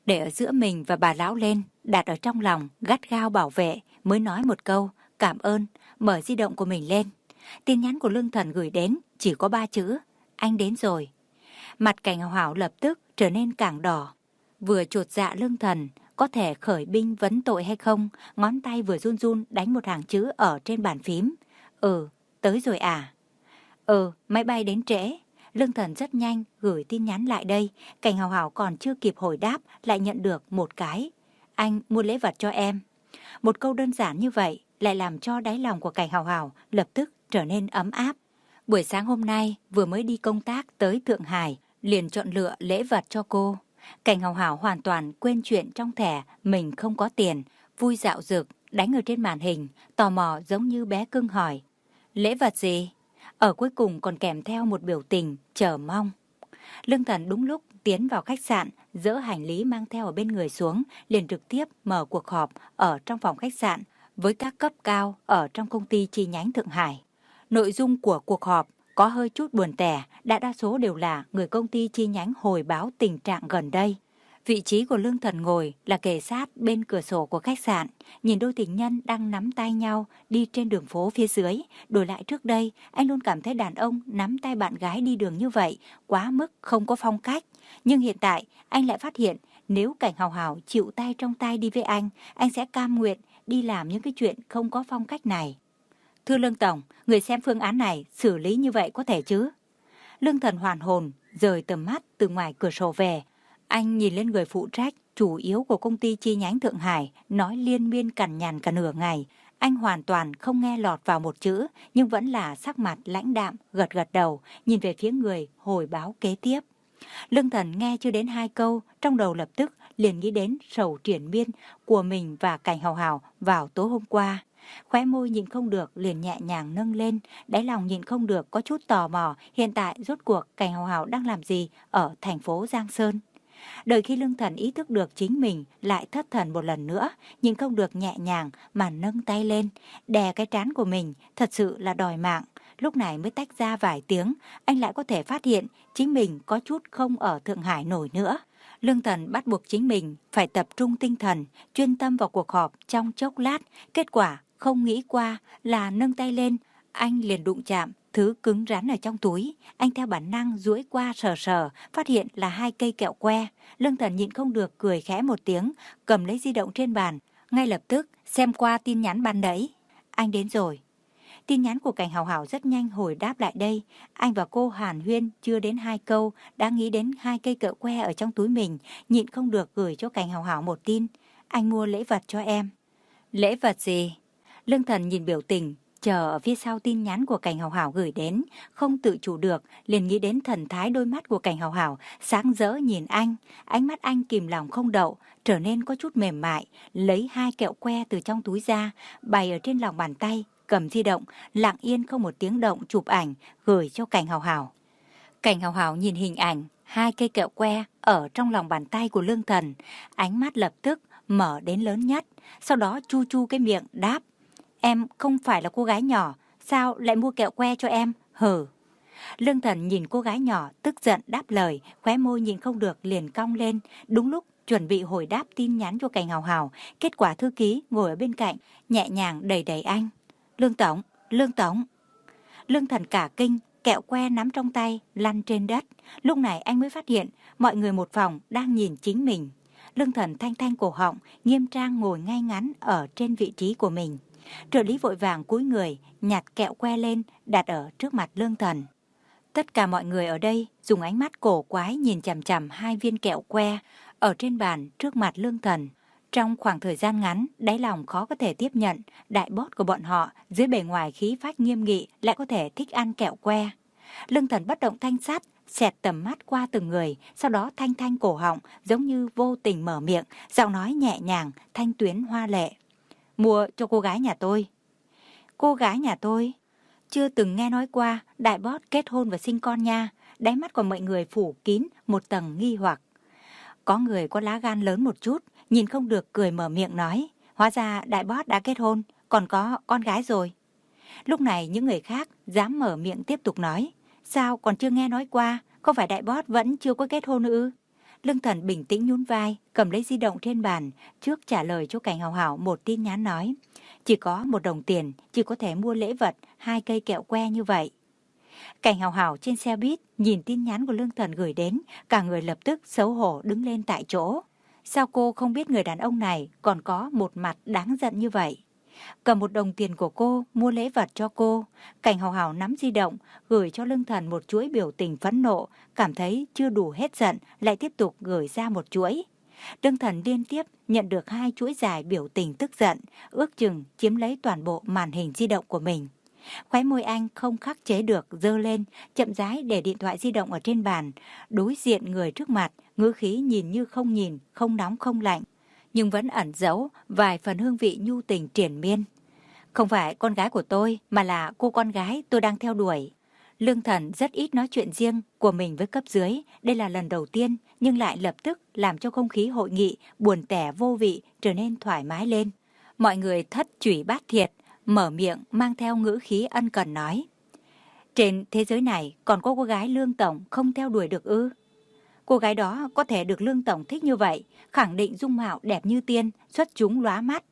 để ở giữa mình và bà lão lên, đặt ở trong lòng, gắt gao bảo vệ, mới nói một câu, cảm ơn, mở di động của mình lên. Tin nhắn của Lương Thần gửi đến chỉ có ba chữ, anh đến rồi. Mặt Cảnh Hào Hào lập tức trở nên càng đỏ. Vừa chột dạ Lương Thần có thể khởi binh vấn tội hay không, ngón tay vừa run run đánh một hàng chữ ở trên bàn phím. Ừ, tới rồi à? Ừ, máy bay đến trễ. Lương Thần rất nhanh gửi tin nhắn lại đây. Cảnh Hào Hào còn chưa kịp hồi đáp lại nhận được một cái. Anh mua lễ vật cho em. Một câu đơn giản như vậy lại làm cho đáy lòng của Cảnh Hào Hào lập tức trở nên ấm áp. Buổi sáng hôm nay vừa mới đi công tác tới Thượng Hải, liền chọn lựa lễ vật cho cô. Cảnh Hào Hào hoàn toàn quên chuyện trong thẻ mình không có tiền, vui dạo dực, đánh ở trên màn hình, tò mò giống như bé cưng hỏi. Lễ vật gì? Ở cuối cùng còn kèm theo một biểu tình, chờ mong. Lương Thần đúng lúc tiến vào khách sạn, dỡ hành lý mang theo ở bên người xuống, liền trực tiếp mở cuộc họp ở trong phòng khách sạn với các cấp cao ở trong công ty chi nhánh Thượng Hải. Nội dung của cuộc họp có hơi chút buồn tẻ, đại đa số đều là người công ty chi nhánh hồi báo tình trạng gần đây. Vị trí của Lương Thần ngồi là kề sát bên cửa sổ của khách sạn, nhìn đôi tình nhân đang nắm tay nhau đi trên đường phố phía dưới. Đổi lại trước đây, anh luôn cảm thấy đàn ông nắm tay bạn gái đi đường như vậy quá mức không có phong cách. Nhưng hiện tại, anh lại phát hiện nếu Cảnh Hào Hào chịu tay trong tay đi với anh, anh sẽ cam nguyện đi làm những cái chuyện không có phong cách này. Thưa Lương Tổng, người xem phương án này xử lý như vậy có thể chứ? Lương Thần hoàn hồn, rời tầm mắt từ ngoài cửa sổ về. Anh nhìn lên người phụ trách, chủ yếu của công ty chi nhánh Thượng Hải, nói liên miên cằn nhằn cả nửa ngày. Anh hoàn toàn không nghe lọt vào một chữ, nhưng vẫn là sắc mặt lãnh đạm, gật gật đầu, nhìn về phía người hồi báo kế tiếp. Lương Thần nghe chưa đến hai câu, trong đầu lập tức liền nghĩ đến sầu triển miên của mình và Cảnh Hào Hào vào tối hôm qua. Khóe môi nhịn không được liền nhẹ nhàng nâng lên, đáy lòng nhịn không được có chút tò mò hiện tại rốt cuộc Cảnh Hào Hào đang làm gì ở thành phố Giang Sơn. Đợi khi Lương Thần ý thức được chính mình lại thất thần một lần nữa, nhịn không được nhẹ nhàng mà nâng tay lên, đè cái trán của mình, thật sự là đòi mạng. Lúc này mới tách ra vài tiếng, anh lại có thể phát hiện chính mình có chút không ở Thượng Hải nổi nữa. Lương Thần bắt buộc chính mình phải tập trung tinh thần, chuyên tâm vào cuộc họp trong chốc lát. Kết quả không nghĩ qua là nâng tay lên, anh liền đụng chạm thứ cứng rắn ở trong túi. Anh theo bản năng duỗi qua sờ sờ, phát hiện là hai cây kẹo que. Lương Thần nhịn không được cười khẽ một tiếng, cầm lấy di động trên bàn, ngay lập tức xem qua tin nhắn ban nãy. Anh đến rồi. Tin nhắn của Cảnh Hào Hào rất nhanh hồi đáp lại đây. Anh và cô hàn huyên chưa đến hai câu, đã nghĩ đến hai cây kẹo que ở trong túi mình, nhịn không được gửi cho Cảnh Hào Hào một tin. Anh mua lễ vật cho em. Lễ vật gì? Lương Thần nhìn biểu tình chờ ở phía sau tin nhắn của Cảnh Hào Hào gửi đến, không tự chủ được liền nghĩ đến thần thái đôi mắt của Cảnh Hào Hào sáng rỡ nhìn anh. Ánh mắt anh kìm lòng không đậu, trở nên có chút mềm mại, lấy hai kẹo que từ trong túi ra, bày ở trên lòng bàn tay, cầm di động, lặng yên không một tiếng động chụp ảnh gửi cho Cảnh Hào Hào. Cảnh Hào Hào nhìn hình ảnh hai cây kẹo que ở trong lòng bàn tay của Lương Thần, ánh mắt lập tức mở đến lớn nhất, sau đó chu chu cái miệng đáp. Em không phải là cô gái nhỏ, sao lại mua kẹo que cho em, hừ. Lương Thần nhìn cô gái nhỏ tức giận đáp lời, khóe môi nhìn không được liền cong lên. Đúng lúc chuẩn bị hồi đáp tin nhắn cho Cảnh Hào Hào, kết quả thư ký ngồi ở bên cạnh, nhẹ nhàng đẩy đẩy anh. Lương Tổng, Lương Tổng. Lương Thần cả kinh, kẹo que nắm trong tay, lăn trên đất. Lúc này anh mới phát hiện mọi người một phòng đang nhìn chính mình. Lương Thần thanh thanh cổ họng, nghiêm trang ngồi ngay ngắn ở trên vị trí của mình. Trợ lý vội vàng cúi người, nhặt kẹo que lên, đặt ở trước mặt Lương Thần. Tất cả mọi người ở đây dùng ánh mắt cổ quái nhìn chằm chằm hai viên kẹo que ở trên bàn trước mặt Lương Thần. Trong khoảng thời gian ngắn, đáy lòng khó có thể tiếp nhận đại boss của bọn họ dưới bề ngoài khí phách nghiêm nghị lại có thể thích ăn kẹo que. Lương Thần bất động thanh sắc, xẹt tầm mắt qua từng người, sau đó thanh thanh cổ họng giống như vô tình mở miệng, giọng nói nhẹ nhàng, thanh tuyến hoa lệ. Mua cho cô gái nhà tôi. Cô gái nhà tôi? Chưa từng nghe nói qua đại boss kết hôn và sinh con nha. Đáy mắt của mọi người phủ kín một tầng nghi hoặc. Có người có lá gan lớn một chút, nhìn không được cười mở miệng nói. Hóa ra đại boss đã kết hôn, còn có con gái rồi. Lúc này những người khác dám mở miệng tiếp tục nói. Sao còn chưa nghe nói qua, không phải đại boss vẫn chưa có kết hôn ư? Lương Thần bình tĩnh nhún vai, cầm lấy di động trên bàn, trước trả lời cho Cảnh Hào Hào một tin nhắn nói. Chỉ có một đồng tiền, chỉ có thể mua lễ vật, hai cây kẹo que như vậy. Cảnh Hào Hào trên xe buýt nhìn tin nhắn của Lương Thần gửi đến, cả người lập tức xấu hổ đứng lên tại chỗ. Sao cô không biết người đàn ông này còn có một mặt đáng giận như vậy? Cầm một đồng tiền của cô mua lễ vật cho cô. Cảnh Hào Hào nắm di động gửi cho Lương Thần một chuỗi biểu tình phẫn nộ, cảm thấy chưa đủ hết giận lại tiếp tục gửi ra một chuỗi. Lương Thần liên tiếp nhận được hai chuỗi dài biểu tình tức giận, ước chừng chiếm lấy toàn bộ màn hình di động của mình. Khóe môi anh không khắc chế được giơ lên, chậm rãi để điện thoại di động ở trên bàn, đối diện người trước mặt, ngữ khí nhìn như không nhìn, không nóng không lạnh, nhưng vẫn ẩn giấu vài phần hương vị nhu tình triền miên. Không phải con gái của tôi, mà là cô con gái tôi đang theo đuổi. Lương Thần rất ít nói chuyện riêng của mình với cấp dưới, đây là lần đầu tiên, nhưng lại lập tức làm cho không khí hội nghị buồn tẻ vô vị trở nên thoải mái lên. Mọi người thất chủy bát thiệt, mở miệng mang theo ngữ khí ân cần nói. Trên thế giới này còn có cô gái Lương Tổng không theo đuổi được ư? Cô gái đó có thể được Lương Tổng thích như vậy, khẳng định dung mạo đẹp như tiên, xuất chúng lóa mắt.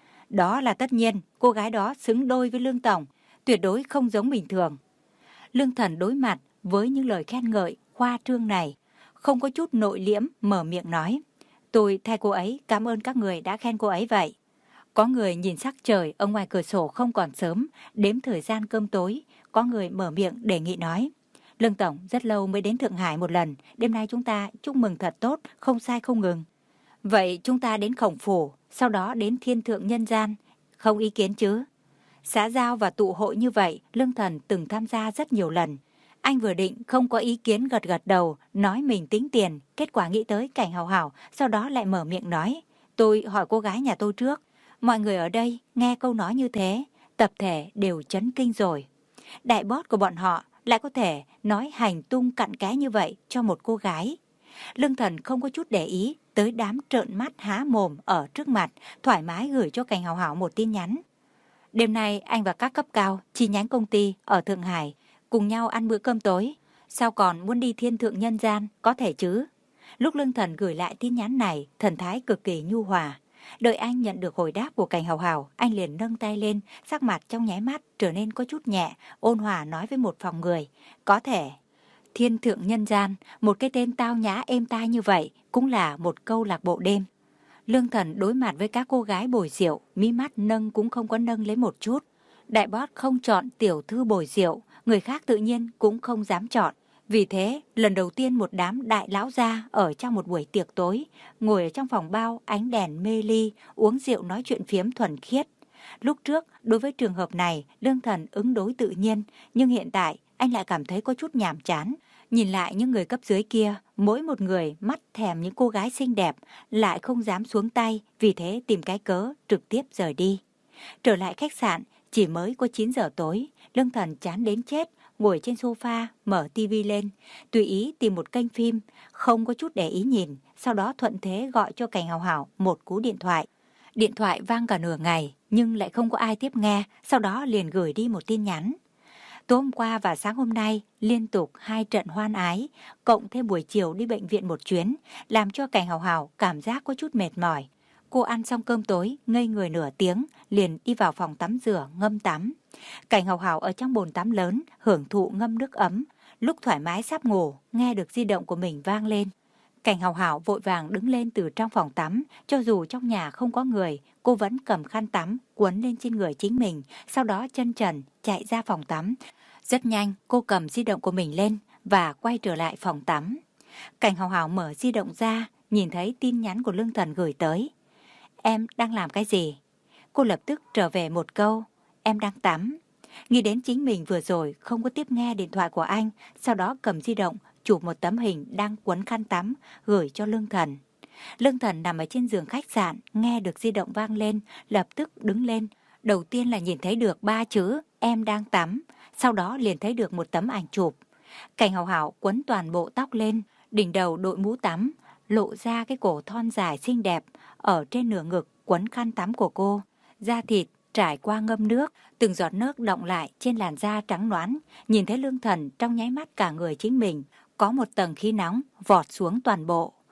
Đó là tất nhiên, cô gái đó xứng đôi với Lương Tổng, tuyệt đối không giống bình thường. Lương Thần đối mặt với những lời khen ngợi, khoa trương này, không có chút nội liễm, mở miệng nói. Tôi thay cô ấy cảm ơn các người đã khen cô ấy vậy. Có người nhìn sắc trời ở ngoài cửa sổ không còn sớm, đếm thời gian cơm tối. Có người mở miệng đề nghị nói. Lương Tổng rất lâu mới đến Thượng Hải một lần, đêm nay chúng ta chúc mừng thật tốt, không sai không ngừng. Vậy chúng ta đến Khổng Phủ, sau đó đến Thiên Thượng Nhân Gian, không ý kiến chứ? Xã giao và tụ hội như vậy, Lương Thần từng tham gia rất nhiều lần. Anh vừa định không có ý kiến gật gật đầu, nói mình tính tiền, kết quả nghĩ tới Cảnh Hào Hào, sau đó lại mở miệng nói. Tôi hỏi cô gái nhà tôi trước. Mọi người ở đây nghe câu nói như thế, tập thể đều chấn kinh rồi. Đại boss của bọn họ lại có thể nói hành tung cặn kẽ như vậy cho một cô gái. Lương Thần không có chút để ý tới đám trợn mắt há mồm ở trước mặt, thoải mái gửi cho Cảnh Hào Hào một tin nhắn. Đêm nay anh và các cấp cao chi nhánh công ty ở Thượng Hải cùng nhau ăn bữa cơm tối. Sao còn muốn đi Thiên Thượng Nhân Gian, có thể chứ? Lúc Lương Thần gửi lại tin nhắn này, thần thái cực kỳ nhu hòa. Đợi anh nhận được hồi đáp của Cảnh Hào Hào, anh liền nâng tay lên, sắc mặt trong nháy mắt trở nên có chút nhẹ, ôn hòa nói với một phòng người. Có thể. Thiên Thượng Nhân Gian, một cái tên tao nhã êm tai như vậy, cũng là một câu lạc bộ đêm. Lương Thần đối mặt với các cô gái bồi rượu, mí mắt nâng cũng không có nâng lấy một chút. Đại boss không chọn tiểu thư bồi rượu, người khác tự nhiên cũng không dám chọn. Vì thế, lần đầu tiên một đám đại lão gia ở trong một buổi tiệc tối, ngồi ở trong phòng bao ánh đèn mê ly, uống rượu nói chuyện phiếm thuần khiết. Lúc trước, đối với trường hợp này, Lương Thần ứng đối tự nhiên, nhưng hiện tại anh lại cảm thấy có chút nhàm chán. Nhìn lại những người cấp dưới kia, mỗi một người mắt thèm những cô gái xinh đẹp, lại không dám xuống tay, vì thế tìm cái cớ trực tiếp rời đi. Trở lại khách sạn, chỉ mới có chín giờ tối, Lương Thần chán đến chết, ngồi trên sofa, mở tivi lên, tùy ý tìm một kênh phim, không có chút để ý nhìn, sau đó thuận thế gọi cho Cảnh Hào Hào một cú điện thoại. Điện thoại vang cả nửa ngày, nhưng lại không có ai tiếp nghe, sau đó liền gửi đi một tin nhắn. Tối hôm qua và sáng hôm nay, liên tục hai trận hoan ái, cộng thêm buổi chiều đi bệnh viện một chuyến, làm cho Cảnh Hào Hào cảm giác có chút mệt mỏi. Cô ăn xong cơm tối, ngây người nửa tiếng, liền đi vào phòng tắm rửa, ngâm tắm. Cảnh Hào Hào ở trong bồn tắm lớn, hưởng thụ ngâm nước ấm. Lúc thoải mái sắp ngủ, nghe được di động của mình vang lên. Cảnh Hào Hào vội vàng đứng lên từ trong phòng tắm, cho dù trong nhà không có người, cô vẫn cầm khăn tắm, quấn lên trên người chính mình, sau đó chân trần chạy ra phòng tắm. Rất nhanh, cô cầm di động của mình lên và quay trở lại phòng tắm. Cảnh Hào Hào mở di động ra, nhìn thấy tin nhắn của Lương Thần gửi tới. Em đang làm cái gì? Cô lập tức trở về một câu, em đang tắm. Nghĩ đến chính mình vừa rồi không có tiếp nghe điện thoại của anh, sau đó cầm di động, chụp một tấm hình đang quấn khăn tắm, gửi cho Lương Thần. Lương Thần nằm ở trên giường khách sạn, nghe được di động vang lên, lập tức đứng lên. Đầu tiên là nhìn thấy được ba chữ, em đang tắm, sau đó liền thấy được một tấm ảnh chụp. Cảnh Hào Hào quấn toàn bộ tóc lên, đỉnh đầu đội mũ tắm, lộ ra cái cổ thon dài xinh đẹp, ở trên nửa ngực quấn khăn tắm của cô. Da thịt trải qua ngâm nước, từng giọt nước đọng lại trên làn da trắng nõn. Nhìn thấy Lương Thần trong nháy mắt cả người chính mình có một tầng khí nóng vọt xuống toàn bộ.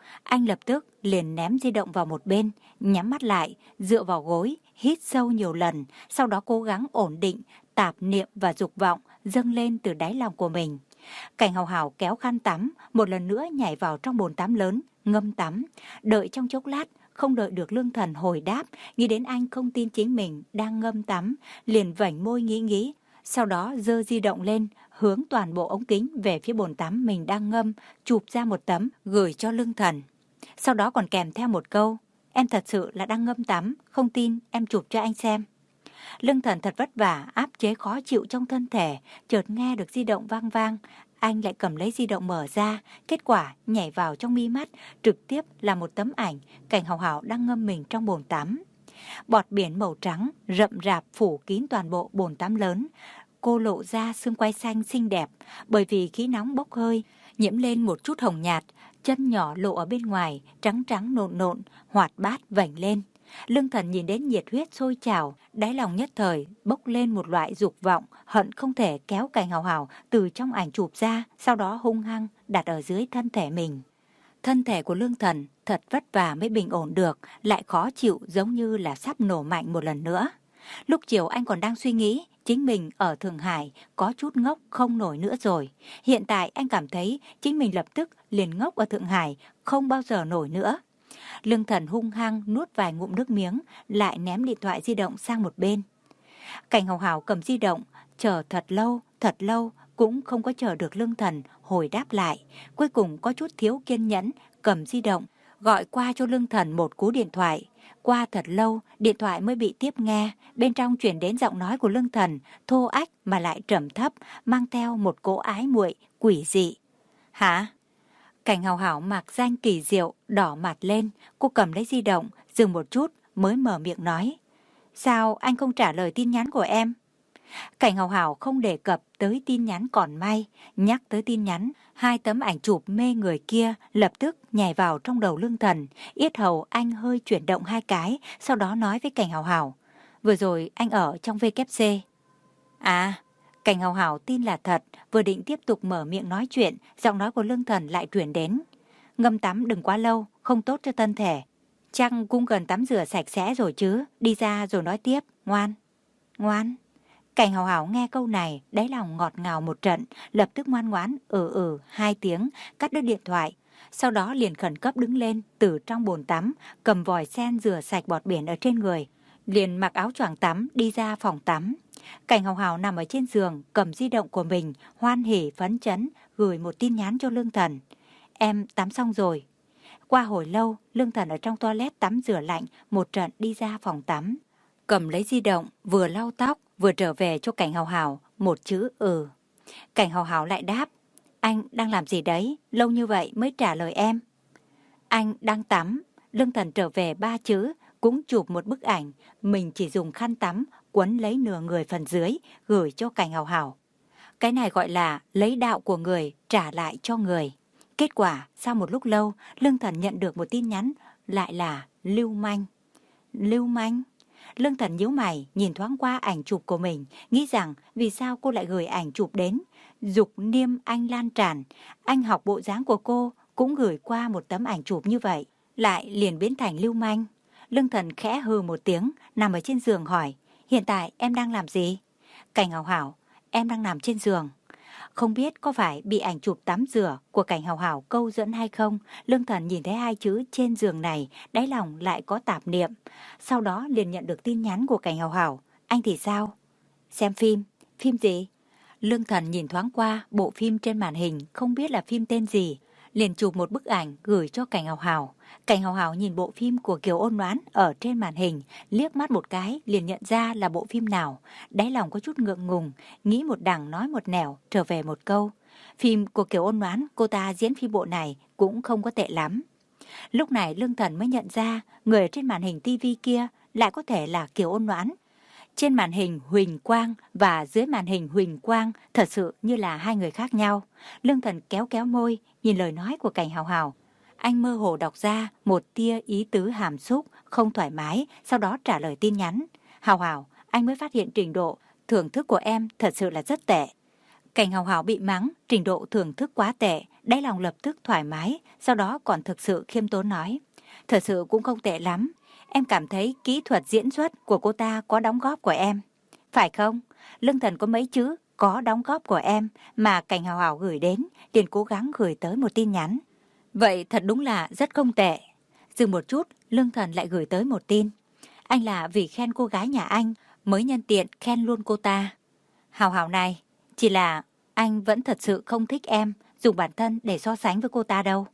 anh lập tức liền ném di động vào một bên, nhắm mắt lại, dựa vào gối, hít sâu nhiều lần, sau đó cố gắng ổn định tạp niệm và dục vọng dâng lên từ đáy lòng của mình. Cảnh Hào Hào kéo khăn tắm, một lần nữa nhảy vào trong bồn tắm lớn, ngâm tắm. Đợi trong chốc lát, không đợi được Lương Thần hồi đáp, nghĩ đến anh không tin chính mình đang ngâm tắm, liền vảnh môi nghĩ nghĩ, sau đó giơ di động lên, hướng toàn bộ ống kính về phía bồn tắm mình đang ngâm, chụp ra một tấm gửi cho Lương Thần. Sau đó còn kèm theo một câu: em thật sự là đang ngâm tắm, không tin em chụp cho anh xem. Lương Thần thật vất vả áp chế khó chịu trong thân thể, chợt nghe được di động vang vang, anh lại cầm lấy di động mở ra, kết quả nhảy vào trong mi mắt trực tiếp là một tấm ảnh Cảnh Hào Hào đang ngâm mình trong bồn tắm. Bọt biển màu trắng rậm rạp phủ kín toàn bộ bồn tắm lớn. Cô lộ ra xương quai xanh xinh đẹp, bởi vì khí nóng bốc hơi nhiễm lên một chút hồng nhạt, chân nhỏ lộ ở bên ngoài, trắng trắng nộn nộn, hoạt bát vảnh lên. Lương Thần nhìn đến nhiệt huyết sôi trào, đáy lòng nhất thời bốc lên một loại dục vọng, hận không thể kéo Cảnh Hào Hào từ trong ảnh chụp ra, sau đó hung hăng đặt ở dưới thân thể mình. Thân thể của Lương Thần thật vất vả mới bình ổn được, lại khó chịu giống như là sắp nổ mạnh một lần nữa. Lúc chiều anh còn đang suy nghĩ chính mình ở Thượng Hải có chút ngốc không nổi nữa rồi. Hiện tại anh cảm thấy chính mình lập tức liền ngốc ở Thượng Hải, không bao giờ nổi nữa. Lương Thần hung hăng nuốt vài ngụm nước miếng, lại ném điện thoại di động sang một bên. Cảnh Hào Hào cầm di động, chờ thật lâu, thật lâu, cũng không có chờ được Lương Thần hồi đáp lại. Cuối cùng có chút thiếu kiên nhẫn, cầm di động, gọi qua cho Lương Thần một cú điện thoại. Qua thật lâu, điện thoại mới bị tiếp nghe, bên trong chuyển đến giọng nói của Lương Thần, thô ách mà lại trầm thấp, mang theo một cỗ ái muội quỷ dị. Hả? Cảnh Hào Hào mặc danh kỳ diệu, đỏ mặt lên, cô cầm lấy di động, dừng một chút mới mở miệng nói. Sao anh không trả lời tin nhắn của em? Cảnh Hào Hào không đề cập tới tin nhắn còn may, nhắc tới tin nhắn, hai tấm ảnh chụp mê người kia lập tức nhảy vào trong đầu Lương Thần, yết hầu anh hơi chuyển động hai cái, sau đó nói với Cảnh Hào Hào. Vừa rồi anh ở trong vê kép xê. À, Cảnh Hào Hào tin là thật, vừa định tiếp tục mở miệng nói chuyện, giọng nói của Lương Thần lại truyền đến. Ngâm tắm đừng quá lâu, không tốt cho thân thể. Chắc cũng cần tắm rửa sạch sẽ rồi chứ, đi ra rồi nói tiếp, ngoan. Ngoan. Cảnh Hào Hào nghe câu này, đáy lòng ngọt ngào một trận, lập tức ngoan ngoãn, ừ ừ, hai tiếng, cắt đứt điện thoại. Sau đó liền khẩn cấp đứng lên, từ trong bồn tắm, cầm vòi sen rửa sạch bọt biển ở trên người. Liền mặc áo choàng tắm, đi ra phòng tắm. Cảnh Hào Hào nằm ở trên giường, cầm di động của mình, hoan hỉ phấn chấn, gửi một tin nhắn cho Lương Thần. Em tắm xong rồi. Qua hồi lâu, Lương Thần ở trong toilet tắm rửa lạnh, một trận đi ra phòng tắm. Cầm lấy di động, vừa lau tóc, vừa trở về cho Cảnh Hào Hào, một chữ ừ. Cảnh Hào Hào lại đáp, anh đang làm gì đấy, lâu như vậy mới trả lời em. Anh đang tắm. Lương Thần trở về ba chữ, cũng chụp một bức ảnh, mình chỉ dùng khăn tắm, quấn lấy nửa người phần dưới, gửi cho Cảnh Hào Hào. Cái này gọi là lấy đạo của người, trả lại cho người. Kết quả, sau một lúc lâu, Lương Thần nhận được một tin nhắn, lại là lưu manh. Lưu manh? Lương Thần nhíu mày, nhìn thoáng qua ảnh chụp của mình, nghĩ rằng vì sao cô lại gửi ảnh chụp đến. Dục niêm anh lan tràn, anh học bộ dáng của cô, cũng gửi qua một tấm ảnh chụp như vậy, lại liền biến thành lưu manh. Lương Thần khẽ hừ một tiếng, nằm ở trên giường hỏi, hiện tại em đang làm gì? Cảnh Hào Hào, em đang nằm trên giường. Không biết có phải bị ảnh chụp tắm rửa của Cảnh Hào Hào câu dẫn hay không, Lương Thần nhìn thấy hai chữ trên giường này, đáy lòng lại có tạp niệm. Sau đó liền nhận được tin nhắn của Cảnh Hào Hào. Anh thì sao? Xem phim. Phim gì? Lương Thần nhìn thoáng qua bộ phim trên màn hình, không biết là phim tên gì. Liền chụp một bức ảnh gửi cho Cảnh Hào Hào. Cảnh Hào Hào nhìn bộ phim của Kiều Ôn Noãn ở trên màn hình, liếc mắt một cái liền nhận ra là bộ phim nào. Đáy lòng có chút ngượng ngùng, nghĩ một đằng nói một nẻo, trở về một câu. Phim của Kiều Ôn Noãn, cô ta diễn phim bộ này cũng không có tệ lắm. Lúc này Lương Thần mới nhận ra người ở trên màn hình tivi kia lại có thể là Kiều Ôn Noãn. Trên màn hình huỳnh quang và dưới màn hình huỳnh quang thật sự như là hai người khác nhau. Lương Thần kéo kéo môi, nhìn lời nói của Cảnh Hào Hào. Anh mơ hồ đọc ra một tia ý tứ hàm xúc, không thoải mái, sau đó trả lời tin nhắn. Hào Hào, anh mới phát hiện trình độ thưởng thức của em thật sự là rất tệ. Cảnh Hào Hào bị mắng, trình độ thưởng thức quá tệ, đáy lòng lập tức thoải mái, sau đó còn thực sự khiêm tốn nói. Thật sự cũng không tệ lắm. Em cảm thấy kỹ thuật diễn xuất của cô ta có đóng góp của em. Phải không? Lương Thần có mấy chữ có đóng góp của em mà Cảnh Hào Hào gửi đến, liền cố gắng gửi tới một tin nhắn. Vậy thật đúng là rất không tệ. Dừng một chút, Lương Thần lại gửi tới một tin. Anh là vì khen cô gái nhà anh mới nhân tiện khen luôn cô ta. Hào Hào này, chỉ là anh vẫn thật sự không thích em dùng bản thân để so sánh với cô ta đâu.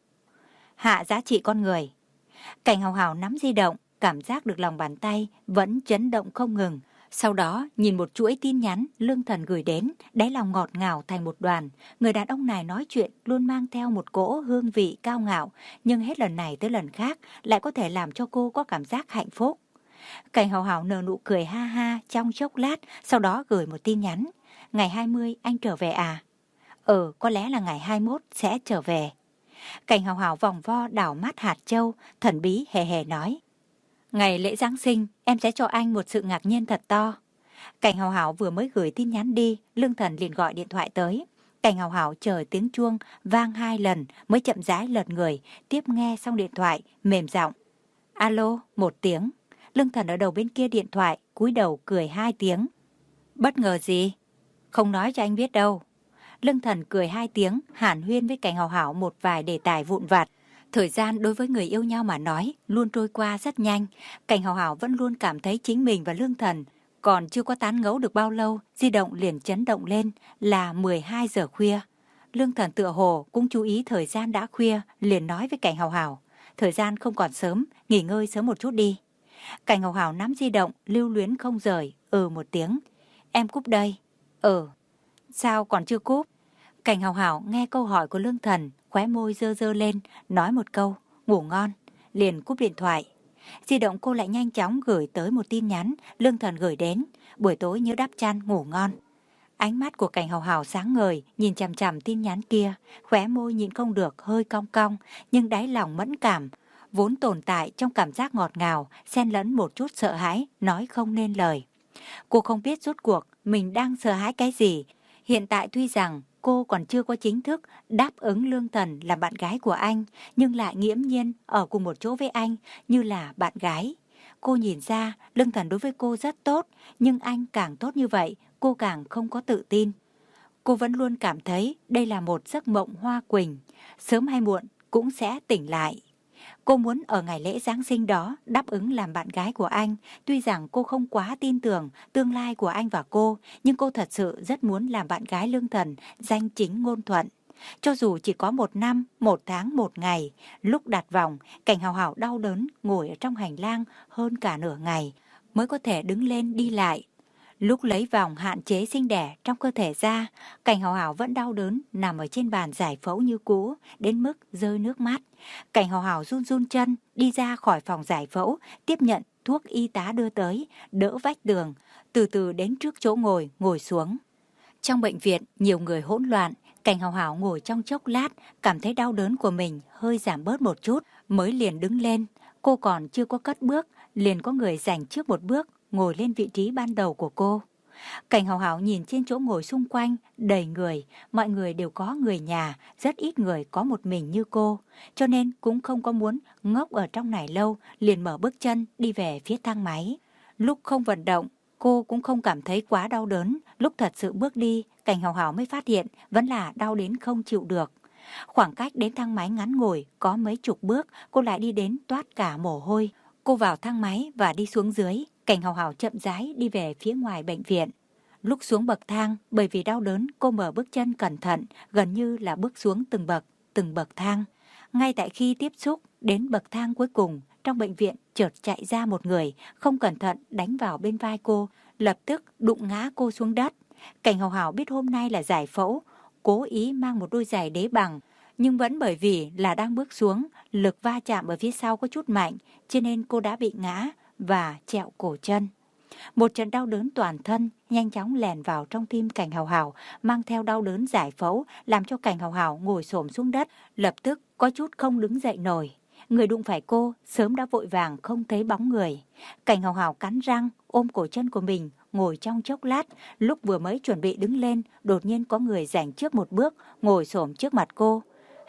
Hạ giá trị con người. Cảnh Hào Hào nắm di động, cảm giác được lòng bàn tay vẫn chấn động không ngừng. Sau đó nhìn một chuỗi tin nhắn Lương Thần gửi đến, đáy lòng ngọt ngào thành một đoàn. Người đàn ông này nói chuyện luôn mang theo một cỗ hương vị cao ngạo, nhưng hết lần này tới lần khác lại có thể làm cho cô có cảm giác hạnh phúc. Cảnh Hào Hào nở nụ cười ha ha trong chốc lát, sau đó gửi một tin nhắn. Ngày hai mươi anh trở về à? Ừ, có lẽ là ngày hai mươi mốt sẽ trở về. Cảnh Hào Hào vòng vo đảo mắt hạt châu, thần bí hề hề nói. Ngày lễ Giáng sinh, em sẽ cho anh một sự ngạc nhiên thật to. Cảnh Hào Hào vừa mới gửi tin nhắn đi, Lương Thần liền gọi điện thoại tới. Cảnh Hào Hào chờ tiếng chuông vang hai lần mới chậm rãi lật người, tiếp nghe xong điện thoại, mềm giọng. Alo, một tiếng. Lương Thần ở đầu bên kia điện thoại, cúi đầu cười hai tiếng. Bất ngờ gì? Không nói cho anh biết đâu. Lương Thần cười hai tiếng, hàn huyên với Cảnh Hào Hào một vài đề tài vụn vặt. Thời gian đối với người yêu nhau mà nói luôn trôi qua rất nhanh. Cảnh Hào Hào vẫn luôn cảm thấy chính mình và Lương Thần còn chưa có tán gẫu được bao lâu, di động liền chấn động lên là mười hai giờ khuya. Lương Thần tựa hồ cũng chú ý thời gian đã khuya, liền nói với Cảnh Hào Hào. Thời gian không còn sớm, nghỉ ngơi sớm một chút đi. Cảnh Hào Hào nắm di động, lưu luyến không rời, ừ một tiếng. Em cúp đây. Ừ. Sao còn chưa cúp? Cảnh Hào Hào nghe câu hỏi của Lương Thần, khóe môi dơ dơ lên, nói một câu, ngủ ngon, liền cúp điện thoại. Di động cô lại nhanh chóng gửi tới một tin nhắn, Lương Thần gửi đến, buổi tối nhớ đắp chăn ngủ ngon. Ánh mắt của Cảnh Hào Hào sáng ngời, nhìn chằm chằm tin nhắn kia, khóe môi nhịn không được hơi cong cong, nhưng đáy lòng mẫn cảm, vốn tồn tại trong cảm giác ngọt ngào, xen lẫn một chút sợ hãi, nói không nên lời. Cô không biết rốt cuộc mình đang sợ hãi cái gì. Hiện tại tuy rằng cô còn chưa có chính thức đáp ứng Lương Thần làm bạn gái của anh, nhưng lại nghiễm nhiên ở cùng một chỗ với anh như là bạn gái. Cô nhìn ra Lương Thần đối với cô rất tốt, nhưng anh càng tốt như vậy, cô càng không có tự tin. Cô vẫn luôn cảm thấy đây là một giấc mộng hoa quỳnh, sớm hay muộn cũng sẽ tỉnh lại. Cô muốn ở ngày lễ Giáng sinh đó đáp ứng làm bạn gái của anh. Tuy rằng cô không quá tin tưởng tương lai của anh và cô, nhưng cô thật sự rất muốn làm bạn gái Lương Thần danh chính ngôn thuận. Cho dù chỉ có một năm, một tháng, một ngày, lúc đặt vòng, Cảnh Hào Hào đau đớn ngồi ở trong hành lang hơn cả nửa ngày mới có thể đứng lên đi lại. Lúc lấy vòng hạn chế sinh đẻ trong cơ thể ra, Cảnh Hào Hào vẫn đau đớn nằm ở trên bàn giải phẫu như cũ, đến mức rơi nước mắt. Cảnh Hào Hào run run chân đi ra khỏi phòng giải phẫu, tiếp nhận thuốc y tá đưa tới, đỡ vách tường, từ từ đến trước chỗ ngồi, ngồi xuống. Trong bệnh viện, nhiều người hỗn loạn. Cảnh Hào Hào ngồi trong chốc lát, cảm thấy đau đớn của mình hơi giảm bớt một chút, mới liền đứng lên. Cô còn chưa có cất bước, liền có người giành trước một bước, ngồi lên vị trí ban đầu của cô. Cảnh Hào Hào nhìn trên chỗ ngồi xung quanh, đầy người, mọi người đều có người nhà, rất ít người có một mình như cô, cho nên cũng không có muốn ngốc ở trong này lâu, liền mở bước chân đi về phía thang máy. Lúc không vận động, cô cũng không cảm thấy quá đau đớn, lúc thật sự bước đi, Cảnh Hào Hào mới phát hiện vẫn là đau đến không chịu được. Khoảng cách đến thang máy ngắn ngủi có mấy chục bước, cô lại đi đến toát cả mồ hôi. Cô vào thang máy và đi xuống dưới. Cảnh Hào Hào chậm rãi đi về phía ngoài bệnh viện. Lúc xuống bậc thang, bởi vì đau đớn, cô mở bước chân cẩn thận, gần như là bước xuống từng bậc, từng bậc thang. Ngay tại khi tiếp xúc đến bậc thang cuối cùng, trong bệnh viện chợt chạy ra một người, không cẩn thận đánh vào bên vai cô, lập tức đụng ngã cô xuống đất. Cảnh Hào Hào biết hôm nay là giải phẫu, cố ý mang một đôi giày đế bằng, nhưng vẫn bởi vì là đang bước xuống, lực va chạm ở phía sau có chút mạnh, cho nên cô đã bị ngã và trẹo cổ chân. Một trận đau đớn toàn thân nhanh chóng lèn vào trong tim Cảnh Hào Hào, mang theo đau đớn giải phẫu, làm cho Cảnh Hào Hào ngồi xổm xuống đất, lập tức có chút không đứng dậy nổi. Người đụng phải cô sớm đã vội vàng không thấy bóng người. Cảnh Hào Hào cắn răng ôm cổ chân của mình, ngồi trong chốc lát. Lúc vừa mới chuẩn bị đứng lên, đột nhiên có người giành trước một bước, ngồi xổm trước mặt cô.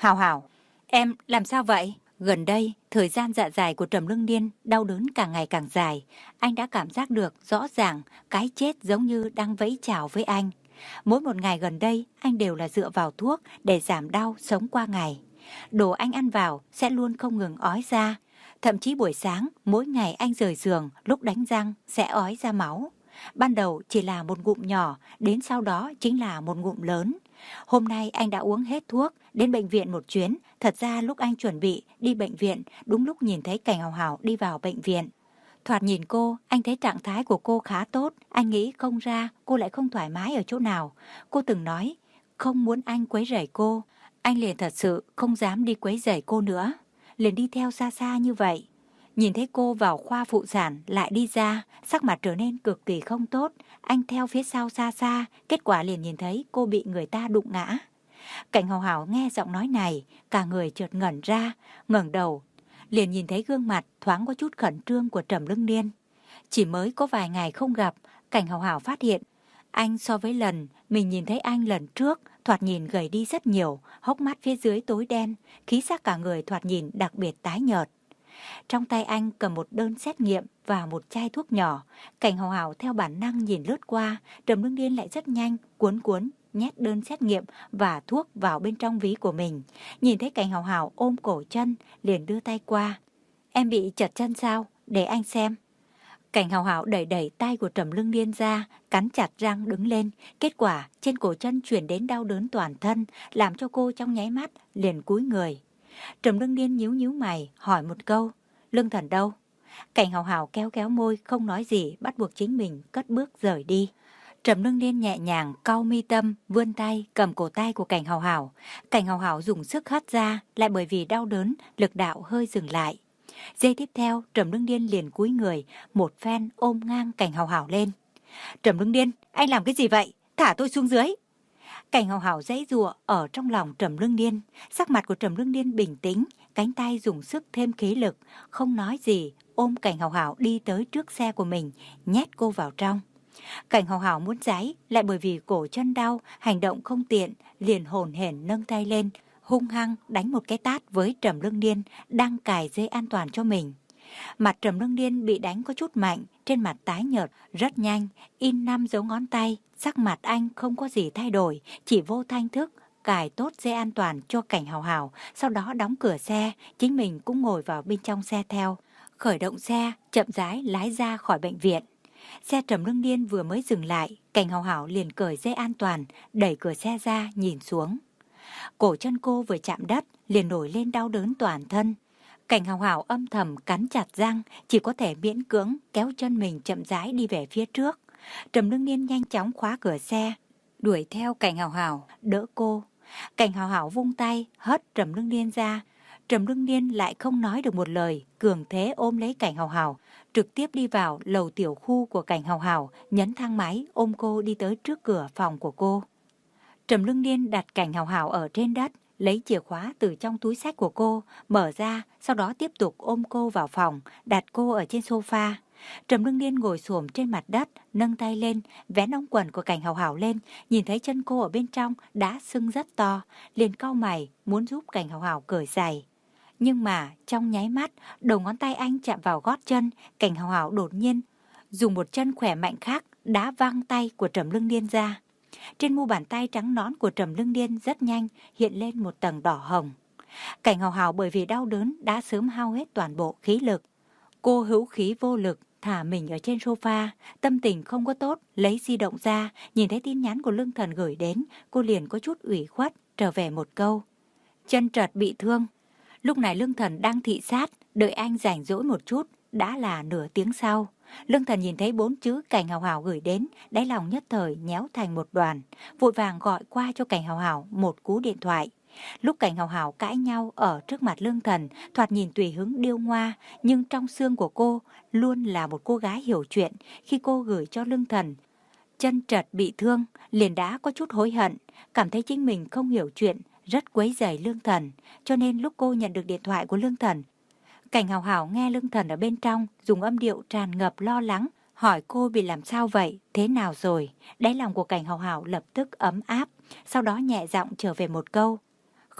Hảo Hảo, em làm sao vậy? Gần đây, thời gian dạ dày của Trầm Lương Niên đau đớn càng ngày càng dài. Anh đã cảm giác được rõ ràng cái chết giống như đang vẫy chào với anh. Mỗi một ngày gần đây, anh đều là dựa vào thuốc để giảm đau sống qua ngày. Đồ anh ăn vào sẽ luôn không ngừng ói ra. Thậm chí buổi sáng, mỗi ngày anh rời giường, lúc đánh răng sẽ ói ra máu. Ban đầu chỉ là một ngụm nhỏ, đến sau đó chính là một ngụm lớn. Hôm nay anh đã uống hết thuốc, đến bệnh viện một chuyến. Thật ra lúc anh chuẩn bị đi bệnh viện, đúng lúc nhìn thấy Cảnh Hào Hào đi vào bệnh viện. Thoạt nhìn cô, anh thấy trạng thái của cô khá tốt. Anh nghĩ không ra cô lại không thoải mái ở chỗ nào. Cô từng nói không muốn anh quấy rầy cô. Anh liền thật sự không dám đi quấy rầy cô nữa. Liền đi theo xa xa như vậy. Nhìn thấy cô vào khoa phụ sản lại đi ra, sắc mặt trở nên cực kỳ không tốt. Anh theo phía sau xa xa, kết quả liền nhìn thấy cô bị người ta đụng ngã. Cảnh Hào Hào nghe giọng nói này, cả người chợt ngẩn ra, ngẩng đầu, liền nhìn thấy gương mặt thoáng có chút khẩn trương của Trầm Lương Niên. Chỉ mới có vài ngày không gặp, Cảnh Hào Hào phát hiện, anh so với lần mình nhìn thấy anh lần trước, thoạt nhìn gầy đi rất nhiều, hốc mắt phía dưới tối đen, khí sắc cả người thoạt nhìn đặc biệt tái nhợt. Trong tay anh cầm một đơn xét nghiệm và một chai thuốc nhỏ. Cảnh Hào Hào theo bản năng nhìn lướt qua, Trầm Lương Niên lại rất nhanh, cuốn cuốn, nhét đơn xét nghiệm và thuốc vào bên trong ví của mình. Nhìn thấy Cảnh Hào Hào ôm cổ chân, liền đưa tay qua. Em bị chật chân sao? Để anh xem. Cảnh Hào Hào đẩy đẩy tay của Trầm Lương Niên ra, cắn chặt răng đứng lên. Kết quả trên cổ chân truyền đến đau đớn toàn thân, làm cho cô trong nháy mắt liền cúi người. Trầm Lương Niên nhíu nhíu mày, hỏi một câu, Lương Thần đâu? Cảnh Hào Hào kéo kéo môi, không nói gì, bắt buộc chính mình cất bước rời đi. Trầm Lương Niên nhẹ nhàng cau mi tâm, vươn tay cầm cổ tay của Cảnh Hào Hào. Cảnh Hào Hào dùng sức hất ra, lại bởi vì đau đớn, lực đạo hơi dừng lại. Giây tiếp theo, Trầm Lương Niên liền cúi người, một phen ôm ngang Cảnh Hào Hào lên. Trầm Lương Niên, anh làm cái gì vậy? Thả tôi xuống dưới. Cảnh Hào Hào giãy giụa ở trong lòng Trầm Lương Niên. Sắc mặt của Trầm Lương Niên bình tĩnh, cánh tay dùng sức thêm khí lực, không nói gì, ôm Cảnh Hào Hào đi tới trước xe của mình, nhét cô vào trong. Cảnh Hào Hào muốn giãy, lại bởi vì cổ chân đau, hành động không tiện, liền hồn hển nâng tay lên, hung hăng đánh một cái tát với Trầm Lương Niên đang cài dây an toàn cho mình. Mặt Trầm Lương Niên bị đánh có chút mạnh, trên mặt tái nhợt, rất nhanh, in năm dấu ngón tay, sắc mặt anh không có gì thay đổi, chỉ vô thanh thức, cài tốt dây an toàn cho Cảnh Hào Hào, sau đó đóng cửa xe, chính mình cũng ngồi vào bên trong xe theo. Khởi động xe, chậm rãi lái ra khỏi bệnh viện. Xe Trầm Lương Niên vừa mới dừng lại, Cảnh Hào Hào liền cởi dây an toàn, đẩy cửa xe ra nhìn xuống. Cổ chân cô vừa chạm đất, liền nổi lên đau đớn toàn thân. Cảnh Hào Hào âm thầm cắn chặt răng, chỉ có thể miễn cưỡng kéo chân mình chậm rãi đi về phía trước. Trầm Lương Niên nhanh chóng khóa cửa xe, đuổi theo Cảnh Hào Hào, đỡ cô. Cảnh Hào Hào vung tay, hất Trầm Lương Niên ra. Trầm Lương Niên lại không nói được một lời, cường thế ôm lấy Cảnh Hào Hào, trực tiếp đi vào lầu tiểu khu của Cảnh Hào Hào, nhấn thang máy ôm cô đi tới trước cửa phòng của cô. Trầm Lương Niên đặt Cảnh Hào Hào ở trên đất, lấy chìa khóa từ trong túi xách của cô, mở ra, sau đó tiếp tục ôm cô vào phòng, đặt cô ở trên sofa. Trầm Lương Niên ngồi xổm trên mặt đất, nâng tay lên, vén ống quần của Cảnh Hào Hào lên, nhìn thấy chân cô ở bên trong đã sưng rất to, liền cau mày muốn giúp Cảnh Hào Hào cởi giày. Nhưng mà trong nháy mắt, đầu ngón tay anh chạm vào gót chân, Cảnh Hào Hào đột nhiên dùng một chân khỏe mạnh khác đá văng tay của Trầm Lương Niên ra. Trên mu bàn tay trắng nõn của Trầm Lương Niên rất nhanh hiện lên một tầng đỏ hồng. Cảnh Hào Hào bởi vì đau đớn đã sớm hao hết toàn bộ khí lực. Cô hữu khí vô lực thả mình ở trên sofa, tâm tình không có tốt, lấy di động ra, nhìn thấy tin nhắn của Lương Thần gửi đến, cô liền có chút ủy khuất, trở về một câu. Chân trật bị thương. Lúc này Lương Thần đang thị sát, đợi anh rảnh rỗi một chút, đã là nửa tiếng sau. Lương Thần nhìn thấy bốn chữ Cảnh Hào Hào gửi đến, đáy lòng nhất thời nhéo thành một đoàn, vội vàng gọi qua cho Cảnh Hào Hào một cú điện thoại. Lúc Cảnh Hào Hào cãi nhau ở trước mặt Lương Thần, thoạt nhìn tùy hứng điêu ngoa, nhưng trong xương của cô luôn là một cô gái hiểu chuyện. Khi cô gửi cho Lương Thần chân trật bị thương, liền đã có chút hối hận, cảm thấy chính mình không hiểu chuyện, rất quấy rầy Lương Thần. Cho nên lúc cô nhận được điện thoại của Lương Thần, Cảnh Hào Hào nghe Lương Thần ở bên trong dùng âm điệu tràn ngập lo lắng, hỏi cô bị làm sao vậy, thế nào rồi. Đáy lòng của Cảnh Hào Hào lập tức ấm áp, sau đó nhẹ giọng trở về một câu.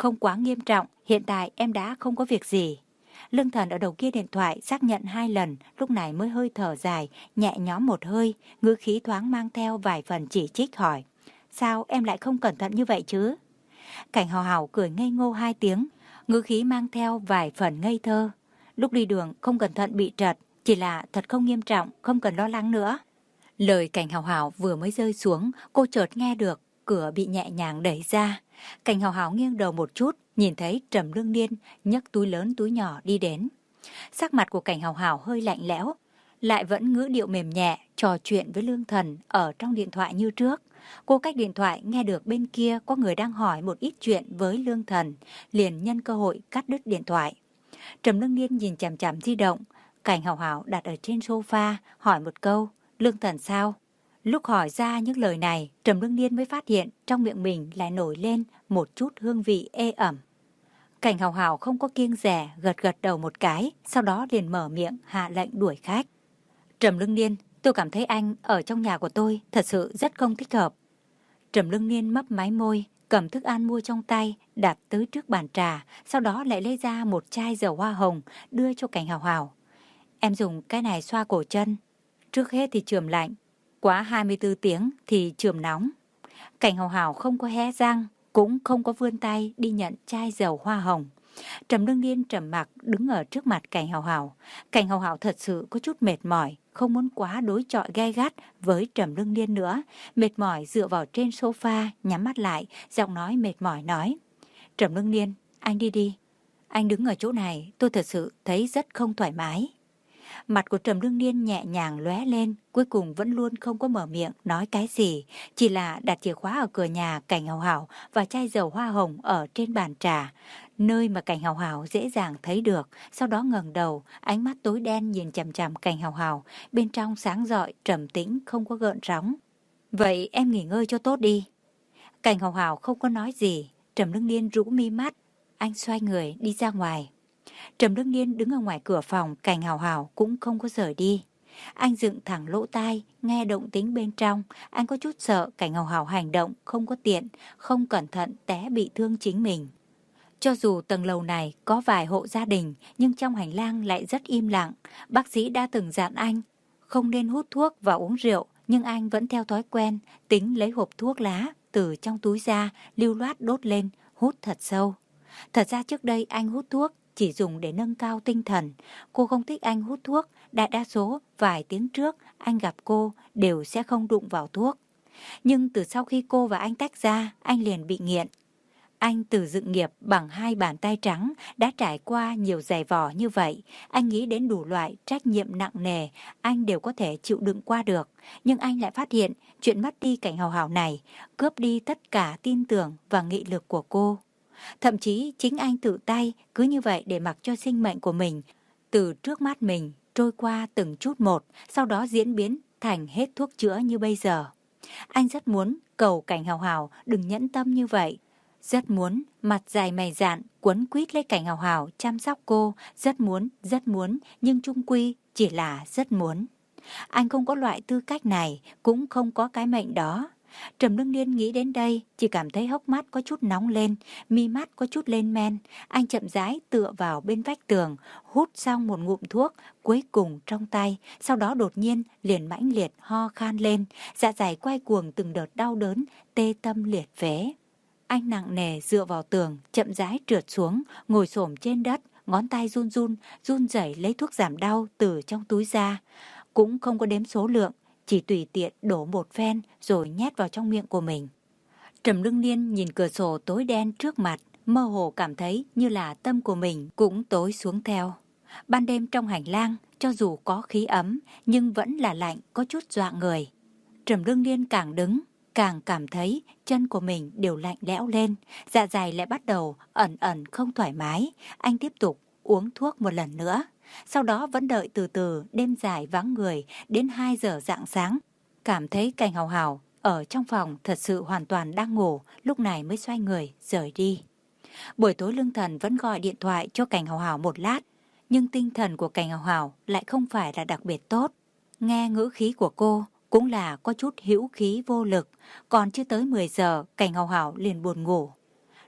không quá nghiêm trọng, hiện tại em đã không có việc gì. Lương Thần ở đầu kia điện thoại xác nhận hai lần, lúc này mới hơi thở dài, nhẹ nhõm một hơi, ngữ khí thoáng mang theo vài phần chỉ trích hỏi. Sao em lại không cẩn thận như vậy chứ? Cảnh Hào Hào cười ngây ngô hai tiếng, ngữ khí mang theo vài phần ngây thơ. Lúc đi đường không cẩn thận bị trật, chỉ là thật không nghiêm trọng, không cần lo lắng nữa. Lời Cảnh Hào Hào vừa mới rơi xuống, cô chợt nghe được cửa bị nhẹ nhàng đẩy ra. Cảnh Hào Hào nghiêng đầu một chút, nhìn thấy Trầm Lương Niên nhấc túi lớn túi nhỏ đi đến. Sắc mặt của Cảnh Hào Hào hơi lạnh lẽo, lại vẫn ngữ điệu mềm nhẹ trò chuyện với Lương Thần ở trong điện thoại như trước. Cô cách điện thoại nghe được bên kia có người đang hỏi một ít chuyện với Lương Thần, liền nhân cơ hội cắt đứt điện thoại. Trầm Lương Niên nhìn chằm chằm di động, Cảnh Hào Hào đặt ở trên sofa hỏi một câu, Lương Thần sao? Lúc hỏi ra những lời này, Trầm Lương Niên mới phát hiện trong miệng mình lại nổi lên một chút hương vị ê ẩm. Cảnh Hào Hào không có kiêng dè, gật gật đầu một cái, sau đó liền mở miệng hạ lệnh đuổi khách. Trầm Lương Niên, tôi cảm thấy anh ở trong nhà của tôi thật sự rất không thích hợp. Trầm Lương Niên mấp máy môi, cầm thức ăn mua trong tay, đặt tới trước bàn trà, sau đó lại lấy ra một chai dầu hoa hồng, đưa cho Cảnh Hào Hào. Em dùng cái này xoa cổ chân. Trước hết thì chườm lạnh, quá hai mươi tư tiếng thì chườm nóng. Cảnh Hào Hào không có hé răng, cũng không có vươn tay đi nhận chai dầu hoa hồng. Trầm Lương Niên trầm mặc đứng ở trước mặt Cảnh Hào Hào. Cảnh Hào Hào thật sự có chút mệt mỏi, không muốn quá đối chọi gay gắt với Trầm Lương Niên nữa. Mệt mỏi dựa vào trên sofa, nhắm mắt lại, giọng nói mệt mỏi nói. Trầm Lương Niên, anh đi đi. Anh đứng ở chỗ này, tôi thật sự thấy rất không thoải mái. Mặt của Trầm Lương Niên nhẹ nhàng lóe lên, cuối cùng vẫn luôn không có mở miệng nói cái gì, chỉ là đặt chìa khóa ở cửa nhà Cảnh Hào Hào và chai dầu hoa hồng ở trên bàn trà, nơi mà Cảnh Hào Hào dễ dàng thấy được. Sau đó ngẩng đầu, ánh mắt tối đen nhìn chằm chằm Cảnh Hào Hào, bên trong sáng rọi, trầm tĩnh, không có gợn sóng. Vậy em nghỉ ngơi cho tốt đi. Cảnh Hào Hào không có nói gì, Trầm Lương Niên rũ mi mắt, anh xoay người đi ra ngoài. Trầm Lương Niên đứng ở ngoài cửa phòng, Cảnh Hào Hào cũng không có rời đi. Anh dựng thẳng lỗ tai, nghe động tĩnh bên trong, anh có chút sợ Cảnh Hào Hào hành động không có tiện, không cẩn thận té bị thương chính mình. Cho dù tầng lầu này có vài hộ gia đình, nhưng trong hành lang lại rất im lặng. Bác sĩ đã từng dặn anh không nên hút thuốc và uống rượu, nhưng anh vẫn theo thói quen, tính lấy hộp thuốc lá từ trong túi ra, lưu loát đốt lên, hút thật sâu. Thật ra trước đây anh hút thuốc chỉ dùng để nâng cao tinh thần. Cô không thích anh hút thuốc, đại đa số vài tiếng trước anh gặp cô đều sẽ không đụng vào thuốc. Nhưng từ sau khi cô và anh tách ra, anh liền bị nghiện. Anh từ dựng nghiệp bằng hai bàn tay trắng, đã trải qua nhiều giày vò như vậy. Anh nghĩ đến đủ loại trách nhiệm nặng nề, anh đều có thể chịu đựng qua được. Nhưng anh lại phát hiện chuyện mất đi Cảnh Hào Hào này, cướp đi tất cả tin tưởng và nghị lực của cô. Thậm chí chính anh tự tay cứ như vậy để mặc cho sinh mệnh của mình từ trước mắt mình trôi qua từng chút một, sau đó diễn biến thành hết thuốc chữa như bây giờ. Anh rất muốn cầu Cảnh Hào Hào đừng nhẫn tâm như vậy. Rất muốn mặt dài mày dạn quấn quýt lấy Cảnh Hào Hào chăm sóc cô. Rất muốn, rất muốn, nhưng chung quy chỉ là rất muốn. Anh không có loại tư cách này, cũng không có cái mệnh đó. Trầm Lương Niên nghĩ đến đây, chỉ cảm thấy hốc mắt có chút nóng lên, mi mắt có chút lên men. Anh chậm rãi tựa vào bên vách tường, hút xong một ngụm thuốc cuối cùng trong tay, sau đó đột nhiên liền mãnh liệt ho khan lên, dạ dày quay cuồng từng đợt đau đớn, tê tâm liệt phế. Anh nặng nề dựa vào tường, chậm rãi trượt xuống, ngồi xổm trên đất, ngón tay run run, run rẩy lấy thuốc giảm đau từ trong túi ra, cũng không có đếm số lượng. Chỉ tùy tiện đổ một phen rồi nhét vào trong miệng của mình. Trầm Lương Niên nhìn cửa sổ tối đen trước mặt, mơ hồ cảm thấy như là tâm của mình cũng tối xuống theo. Ban đêm trong hành lang, cho dù có khí ấm, nhưng vẫn là lạnh, có chút dọa người. Trầm Lương Niên càng đứng, càng cảm thấy chân của mình đều lạnh lẽo lên, dạ dày lại bắt đầu ẩn ẩn không thoải mái. Anh tiếp tục uống thuốc một lần nữa. Sau đó vẫn đợi từ từ đêm dài vắng người đến hai giờ rạng sáng. Cảm thấy Cảnh Hào Hào ở trong phòng thật sự hoàn toàn đang ngủ, lúc này mới xoay người rời đi. Buổi tối Lương Thần vẫn gọi điện thoại cho Cảnh Hào Hào một lát, nhưng tinh thần của Cảnh Hào Hào lại không phải là đặc biệt tốt. Nghe ngữ khí của cô cũng là có chút hữu khí vô lực, còn chưa tới mười giờ Cảnh Hào Hào liền buồn ngủ.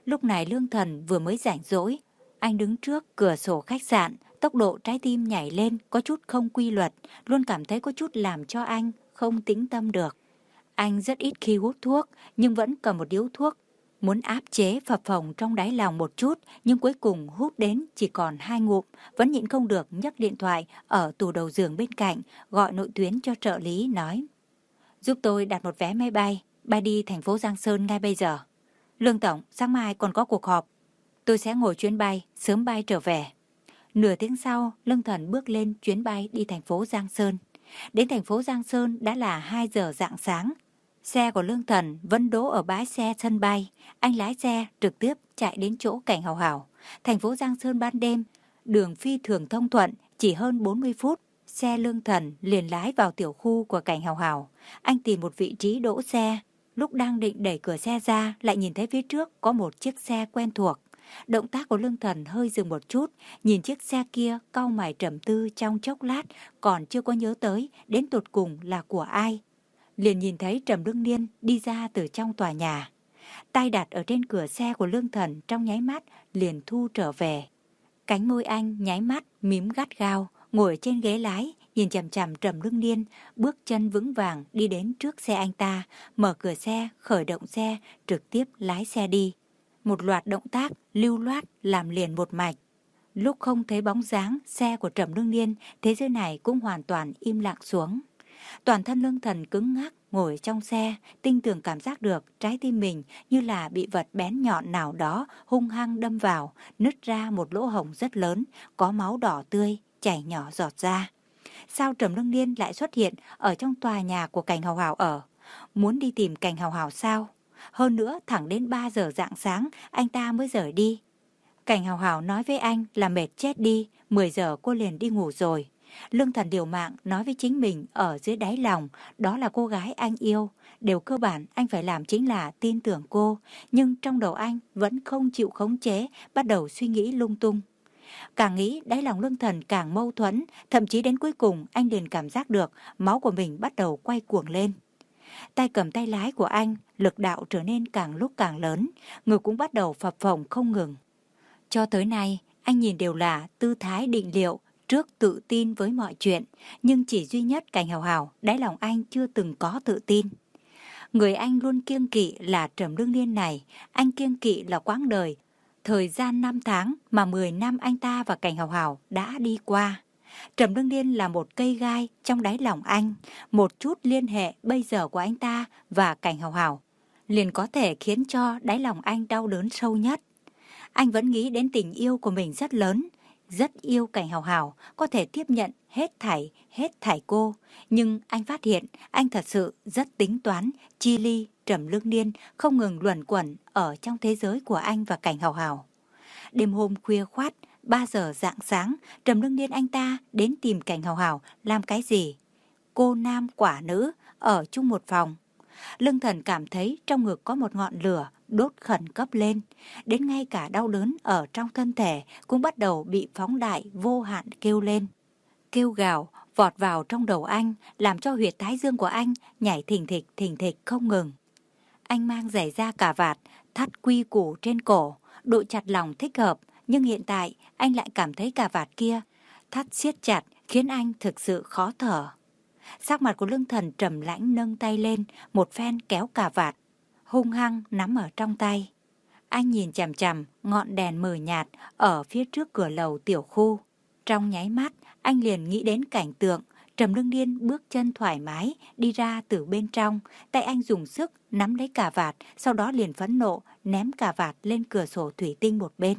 Lúc này Lương Thần vừa mới rảnh rỗi, anh đứng trước cửa sổ khách sạn, tốc độ trái tim nhảy lên có chút không quy luật, luôn cảm thấy có chút làm cho anh không tĩnh tâm được. Anh rất ít khi hút thuốc, nhưng vẫn cầm một điếu thuốc, muốn áp chế phập phồng trong đáy lòng một chút, nhưng cuối cùng hút đến chỉ còn hai ngụm, vẫn nhịn không được nhấc điện thoại ở tủ đầu giường bên cạnh, gọi nội tuyến cho trợ lý nói: giúp tôi đặt một vé máy bay, bay đi thành phố Giang Sơn ngay bây giờ. Lương Tổng, sáng mai còn có cuộc họp, tôi sẽ ngồi chuyến bay, sớm bay trở về. Nửa tiếng sau, Lương Thần bước lên chuyến bay đi thành phố Giang Sơn. Đến thành phố Giang Sơn đã là hai giờ rạng sáng. Xe của Lương Thần vẫn đỗ ở bãi xe sân bay. Anh lái xe trực tiếp chạy đến chỗ Cảnh Hào Hào. Thành phố Giang Sơn ban đêm, đường phi thường thông thuận, chỉ hơn bốn mươi phút. Xe Lương Thần liền lái vào tiểu khu của Cảnh Hào Hào. Anh tìm một vị trí đỗ xe. Lúc đang định đẩy cửa xe ra, lại nhìn thấy phía trước có một chiếc xe quen thuộc. Động tác của Lương Thần hơi dừng một chút, nhìn chiếc xe kia cau mày trầm tư trong chốc lát, còn chưa có nhớ tới đến tột cùng là của ai. Liền nhìn thấy Trầm Lương Niên đi ra từ trong tòa nhà. Tay đặt ở trên cửa xe của Lương Thần trong nháy mắt liền thu trở về. Cánh môi anh nháy mắt mím gắt gao, ngồi trên ghế lái, nhìn chằm chằm Trầm Lương Niên, bước chân vững vàng đi đến trước xe anh ta, mở cửa xe, khởi động xe, trực tiếp lái xe đi. Một loạt động tác lưu loát làm liền một mạch. Lúc không thấy bóng dáng xe của Trầm Lương Niên, thế giới này cũng hoàn toàn im lặng xuống. Toàn thân Lương Thần cứng ngắc ngồi trong xe, tinh tường cảm giác được trái tim mình như là bị vật bén nhọn nào đó hung hăng đâm vào, nứt ra một lỗ hổng rất lớn, có máu đỏ tươi chảy nhỏ giọt ra. Sao Trầm Lương Niên lại xuất hiện ở trong tòa nhà của Cảnh Hào Hào ở? Muốn đi tìm Cảnh Hào Hào sao? Hơn nữa thẳng đến ba giờ rạng sáng anh ta mới rời đi. Cảnh Hào Hào nói với anh là mệt chết đi, mười giờ cô liền đi ngủ rồi. Lương Thần liều mạng nói với chính mình ở dưới đáy lòng, đó là cô gái anh yêu. Điều cơ bản anh phải làm chính là tin tưởng cô, nhưng trong đầu anh vẫn không chịu khống chế, bắt đầu suy nghĩ lung tung. Càng nghĩ đáy lòng Lương Thần càng mâu thuẫn, thậm chí đến cuối cùng anh liền cảm giác được máu của mình bắt đầu quay cuồng lên. Tay cầm tay lái của anh, lực đạo trở nên càng lúc càng lớn, người cũng bắt đầu phập phồng không ngừng. Cho tới nay, anh nhìn đều là tư thái định liệu, trước tự tin với mọi chuyện, nhưng chỉ duy nhất Cảnh Hào Hào, đáy lòng anh chưa từng có tự tin. Người anh luôn kiêng kỵ là Trầm Lương Niên này, anh kiêng kỵ là quãng đời, thời gian năm tháng mà mười năm anh ta và Cảnh Hào Hào đã đi qua. Trầm Lương Niên là một cây gai trong đáy lòng anh, một chút liên hệ bây giờ của anh ta và Cảnh Hào Hào liền có thể khiến cho đáy lòng anh đau đớn sâu nhất. Anh vẫn nghĩ đến tình yêu của mình rất lớn, rất yêu Cảnh Hào Hào, có thể tiếp nhận hết thảy, hết thảy cô. Nhưng anh phát hiện anh thật sự rất tính toán, chi ly, Trầm Lương Niên không ngừng luẩn quẩn ở trong thế giới của anh và Cảnh Hào Hào. Đêm hôm khuya khoát, ba giờ rạng sáng, Trầm Lương Niên anh ta đến tìm Cảnh Hào Hào làm cái gì? Cô nam quả nữ, ở chung một phòng. Lương Thần cảm thấy trong ngực có một ngọn lửa đốt khẩn cấp lên, đến ngay cả đau đớn ở trong thân thể cũng bắt đầu bị phóng đại vô hạn kêu lên. Kêu gào vọt vào trong đầu anh, làm cho huyệt thái dương của anh nhảy thình thịch thình thịch không ngừng. Anh mang giày da cà vạt, thắt quy củ trên cổ, độ chặt lòng thích hợp, nhưng hiện tại anh lại cảm thấy cà vạt kia thắt siết chặt khiến anh thực sự khó thở. Sắc mặt của Lương Thần trầm lãnh, nâng tay lên, một phen kéo cà vạt, hung hăng nắm ở trong tay. Anh nhìn chằm chằm ngọn đèn mờ nhạt ở phía trước cửa lầu tiểu khu. Trong nháy mắt, anh liền nghĩ đến cảnh tượng Trầm Lương Niên bước chân thoải mái đi ra từ bên trong, tay anh dùng sức nắm lấy cà vạt, sau đó liền phẫn nộ ném cà vạt lên cửa sổ thủy tinh một bên.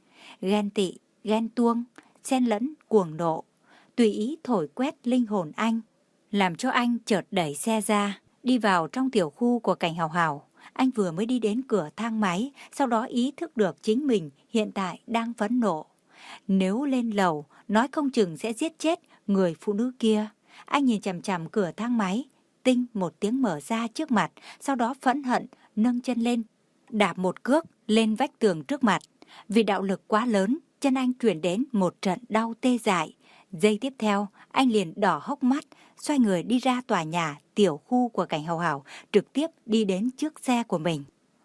Ghen tị, ghen tuông, xen lẫn cuồng nộ, tùy ý thổi quét linh hồn anh, làm cho anh chợt đẩy xe ra, đi vào trong tiểu khu của Cảnh Hào Hào. Anh vừa mới đi đến cửa thang máy, sau đó ý thức được chính mình hiện tại đang phẫn nộ. Nếu lên lầu, nói không chừng sẽ giết chết người phụ nữ kia. Anh nhìn chằm chằm cửa thang máy, tinh một tiếng mở ra trước mặt, sau đó phẫn hận nâng chân lên, đạp một cước lên vách tường trước mặt. Vì đạo lực quá lớn, chân anh chuyển đến một trận đau tê dại. Giây tiếp theo, anh liền đỏ hốc mắt, xoay người đi ra tòa nhà tiểu khu của Cảnh Hào Hào, trực tiếp đi đến trước xe của mình.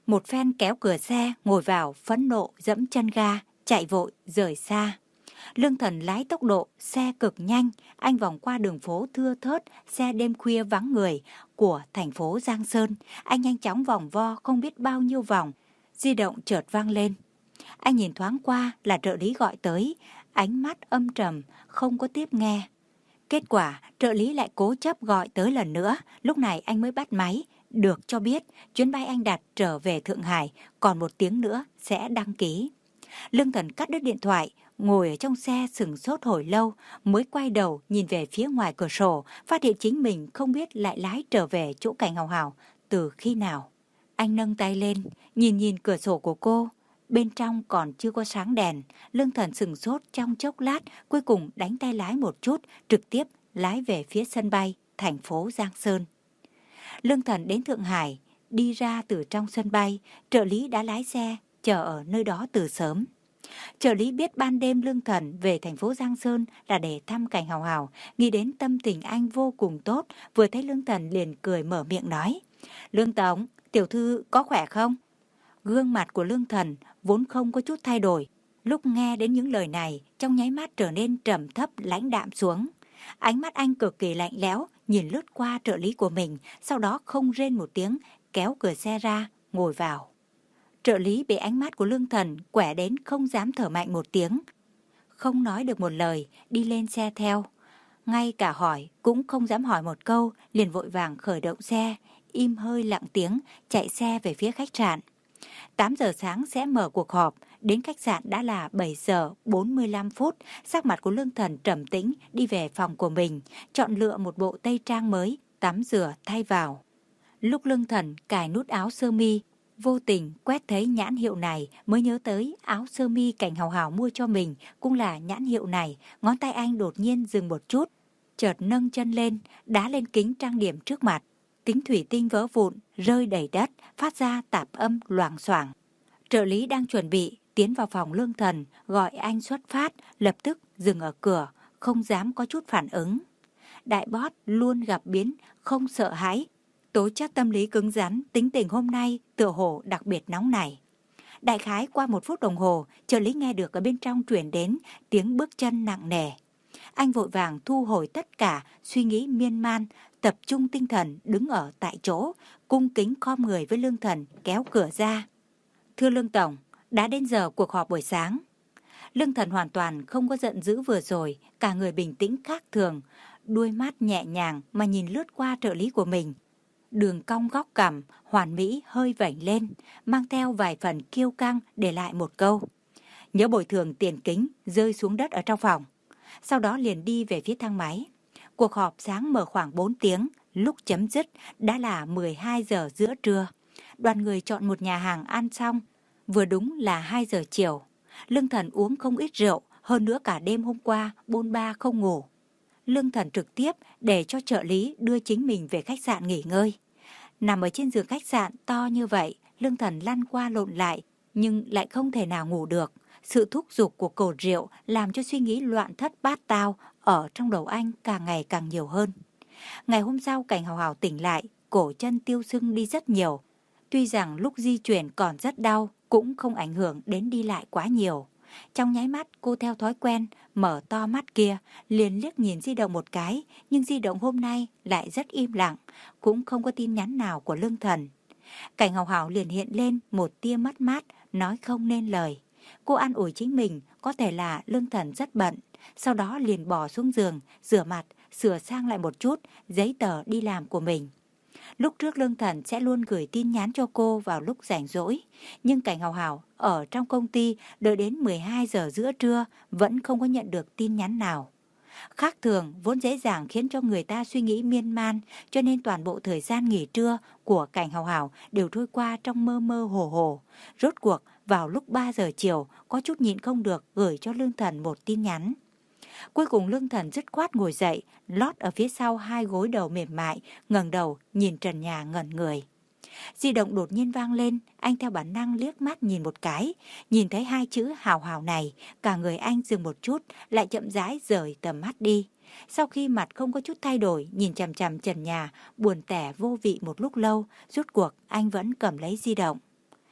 Một phen kéo cửa xe, ngồi vào, phẫn nộ, dẫm chân ga, chạy vội, rời xa. Lương Thần lái tốc độ, xe cực nhanh, anh vòng qua đường phố thưa thớt, xe đêm khuya vắng người của thành phố Giang Sơn. Anh nhanh chóng vòng vo không biết bao nhiêu vòng, di động chợt vang lên. Anh nhìn thoáng qua là trợ lý gọi tới, ánh mắt âm trầm, không có tiếp nghe. Kết quả, trợ lý lại cố chấp gọi tới lần nữa, lúc này anh mới bắt máy, được cho biết chuyến bay anh đặt trở về Thượng Hải, còn một tiếng nữa sẽ đăng ký. Lương Thần cắt đứt điện thoại, ngồi ở trong xe sửng sốt hồi lâu, mới quay đầu nhìn về phía ngoài cửa sổ, phát hiện chính mình không biết lại lái trở về chỗ Cảnh Hào Hào từ khi nào. Anh nâng tay lên, nhìn nhìn cửa sổ của cô, bên trong còn chưa có sáng đèn. Lương Thần sửng sốt trong chốc lát, cuối cùng đánh tay lái một chút, trực tiếp lái về phía sân bay, thành phố Giang Sơn. Lương Thần đến Thượng Hải, đi ra từ trong sân bay, trợ lý đã lái xe, chờ ở nơi đó từ sớm. Trợ lý biết ban đêm Lương Thần về thành phố Giang Sơn là để thăm Cảnh Hào Hào, nghĩ đến tâm tình anh vô cùng tốt, vừa thấy Lương Thần liền cười mở miệng nói: Lương Tổng, tiểu thư có khỏe không? Gương mặt của Lương Thần vốn không có chút thay đổi, lúc nghe đến những lời này trong nháy mắt trở nên trầm thấp lãnh đạm xuống. Ánh mắt anh cực kỳ lạnh lẽo, nhìn lướt qua trợ lý của mình, sau đó không rên một tiếng, kéo cửa xe ra, ngồi vào. Trợ lý bị ánh mắt của Lương Thần quẻ đến không dám thở mạnh một tiếng, không nói được một lời, đi lên xe theo. Ngay cả hỏi cũng không dám hỏi một câu, liền vội vàng khởi động xe, im hơi lặng tiếng, chạy xe về phía khách sạn. tám giờ sáng sẽ mở cuộc họp, đến khách sạn đã là bảy giờ bốn mươi lăm phút, sắc mặt của Lương Thần trầm tĩnh đi về phòng của mình, chọn lựa một bộ tây trang mới, tắm rửa thay vào. Lúc Lương Thần cài nút áo sơ mi, vô tình quét thấy nhãn hiệu này mới nhớ tới áo sơ mi Cảnh Hào Hào mua cho mình cũng là nhãn hiệu này. Ngón tay anh đột nhiên dừng một chút, chợt nâng chân lên, đá lên kính trang điểm trước mặt. Kính thủy tinh vỡ vụn, rơi đầy đất, phát ra tạp âm loảng xoảng. Trợ lý đang chuẩn bị tiến vào phòng Lương Thần, gọi anh xuất phát, lập tức dừng ở cửa, không dám có chút phản ứng. Đại boss luôn gặp biến, không sợ hãi. Tố chất tâm lý cứng rắn, tính tình hôm nay tựa hồ đặc biệt nóng nảy. Đại khái qua một phút đồng hồ, trợ lý nghe được ở bên trong truyền đến tiếng bước chân nặng nề. Anh vội vàng thu hồi tất cả suy nghĩ miên man, tập trung tinh thần đứng ở tại chỗ, cung kính khom người với Lương Thần, kéo cửa ra. Thưa Lương Tổng, đã đến giờ cuộc họp buổi sáng. Lương Thần hoàn toàn không có giận dữ vừa rồi, cả người bình tĩnh khác thường, đuôi mắt nhẹ nhàng mà nhìn lướt qua trợ lý của mình. Đường cong góc cằm, hoàn mỹ hơi vểnh lên, mang theo vài phần kiêu căng, để lại một câu: nhớ bồi thường tiền kính, rơi xuống đất ở trong phòng. Sau đó liền đi về phía thang máy. Cuộc họp sáng mở khoảng bốn tiếng, lúc chấm dứt đã là mười hai giờ giữa trưa. Đoàn người chọn một nhà hàng ăn xong, vừa đúng là hai giờ chiều. Lương Thần uống không ít rượu, hơn nữa cả đêm hôm qua bôn ba không ngủ. Lương Thần trực tiếp để cho trợ lý đưa chính mình về khách sạn nghỉ ngơi. Nằm ở trên giường khách sạn to như vậy, Lương Thần lăn qua lộn lại, nhưng lại không thể nào ngủ được. Sự thúc giục của cồn rượu làm cho suy nghĩ loạn thất bát tao ở trong đầu anh càng ngày càng nhiều hơn. Ngày hôm sau Cảnh Hào Hào tỉnh lại, cổ chân tiêu sưng đi rất nhiều. Tuy rằng lúc di chuyển còn rất đau, cũng không ảnh hưởng đến đi lại quá nhiều. Trong nháy mắt cô theo thói quen, mở to mắt kia, liền liếc nhìn di động một cái, nhưng di động hôm nay lại rất im lặng, cũng không có tin nhắn nào của Lương Thần. Cảnh Hào Hào liền hiện lên một tia mất mát, nói không nên lời. Cô an ủi chính mình có thể là Lương Thần rất bận, sau đó liền bỏ xuống giường, rửa mặt, sửa sang lại một chút giấy tờ đi làm của mình. Lúc trước Lương Thần sẽ luôn gửi tin nhắn cho cô vào lúc rảnh rỗi, nhưng Cảnh Hào Hào ở trong công ty đợi đến mười hai giờ giữa trưa vẫn không có nhận được tin nhắn nào. Khác thường vốn dễ dàng khiến cho người ta suy nghĩ miên man, cho nên toàn bộ thời gian nghỉ trưa của Cảnh Hào Hào đều trôi qua trong mơ mơ hồ hồ. Rốt cuộc vào lúc ba giờ chiều có chút nhịn không được gửi cho Lương Thần một tin nhắn. Cuối cùng Lương Thần dứt khoát ngồi dậy, lót ở phía sau hai gối đầu mềm mại, ngẩng đầu nhìn trần nhà ngẩn người. Di động đột nhiên vang lên, anh theo bản năng liếc mắt nhìn một cái, nhìn thấy hai chữ Hào Hào này, cả người anh dừng một chút, lại chậm rãi rời tầm mắt đi. Sau khi mặt không có chút thay đổi, nhìn chằm chằm trần nhà, buồn tẻ vô vị một lúc lâu, rốt cuộc anh vẫn cầm lấy di động.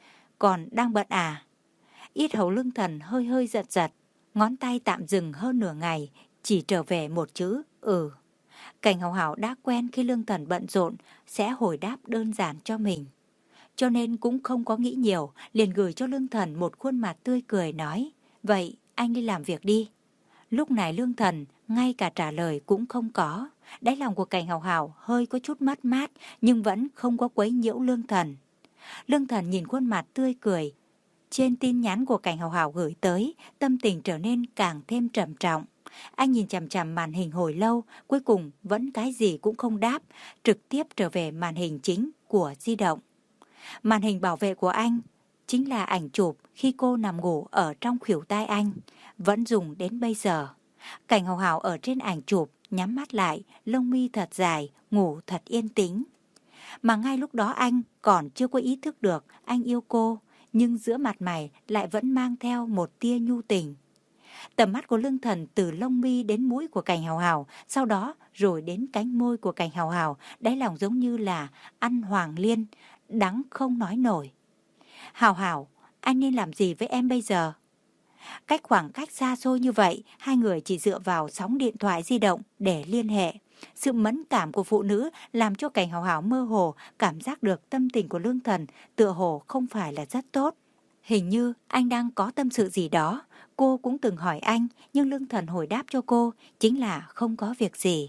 còn đang bận à? Yết hầu Lương Thần hơi hơi giật giật, ngón tay tạm dừng hơn nửa ngày, chỉ trở về một chữ, ừ. Cảnh Hào Hào đã quen khi Lương Thần bận rộn sẽ hồi đáp đơn giản cho mình. Cho nên cũng không có nghĩ nhiều, liền gửi cho Lương Thần một khuôn mặt tươi cười nói, vậy anh đi làm việc đi. Lúc này Lương Thần ngay cả trả lời cũng không có. Đáy lòng của Cảnh Hào Hào hơi có chút mất mát, nhưng vẫn không có quấy nhiễu Lương Thần. Lương Thần nhìn khuôn mặt tươi cười trên tin nhắn của Cảnh Hào Hào gửi tới, tâm tình trở nên càng thêm trầm trọng. Anh nhìn chằm chằm màn hình hồi lâu, cuối cùng vẫn cái gì cũng không đáp, trực tiếp trở về màn hình chính của di động. Màn hình bảo vệ của anh chính là ảnh chụp khi cô nằm ngủ ở trong khuỷu tay anh, vẫn dùng đến bây giờ. Cảnh Hào Hào ở trên ảnh chụp, nhắm mắt lại, lông mi thật dài, ngủ thật yên tĩnh. Mà ngay lúc đó anh còn chưa có ý thức được anh yêu cô, nhưng giữa mặt mày lại vẫn mang theo một tia nhu tình. Tầm mắt của Lương Thần từ lông mi đến mũi của Cảnh Hào Hào, sau đó rồi đến cánh môi của Cảnh Hào Hào, đáy lòng giống như là ăn hoàng liên, đắng không nói nổi. Hào Hào, anh nên làm gì với em bây giờ? Cách khoảng cách xa xôi như vậy, hai người chỉ dựa vào sóng điện thoại di động để liên hệ. Sự mẫn cảm của phụ nữ làm cho Cảnh Hào Hào mơ hồ cảm giác được tâm tình của Lương Thần tựa hồ không phải là rất tốt. Hình như anh đang có tâm sự gì đó. Cô cũng từng hỏi anh, nhưng Lương Thần hồi đáp cho cô chính là không có việc gì.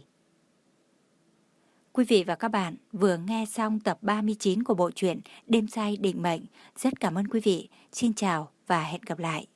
Quý vị và các bạn vừa nghe xong tập ba mươi chín của bộ truyện Đêm Say Định Mệnh. Rất cảm ơn quý vị. Xin chào và hẹn gặp lại.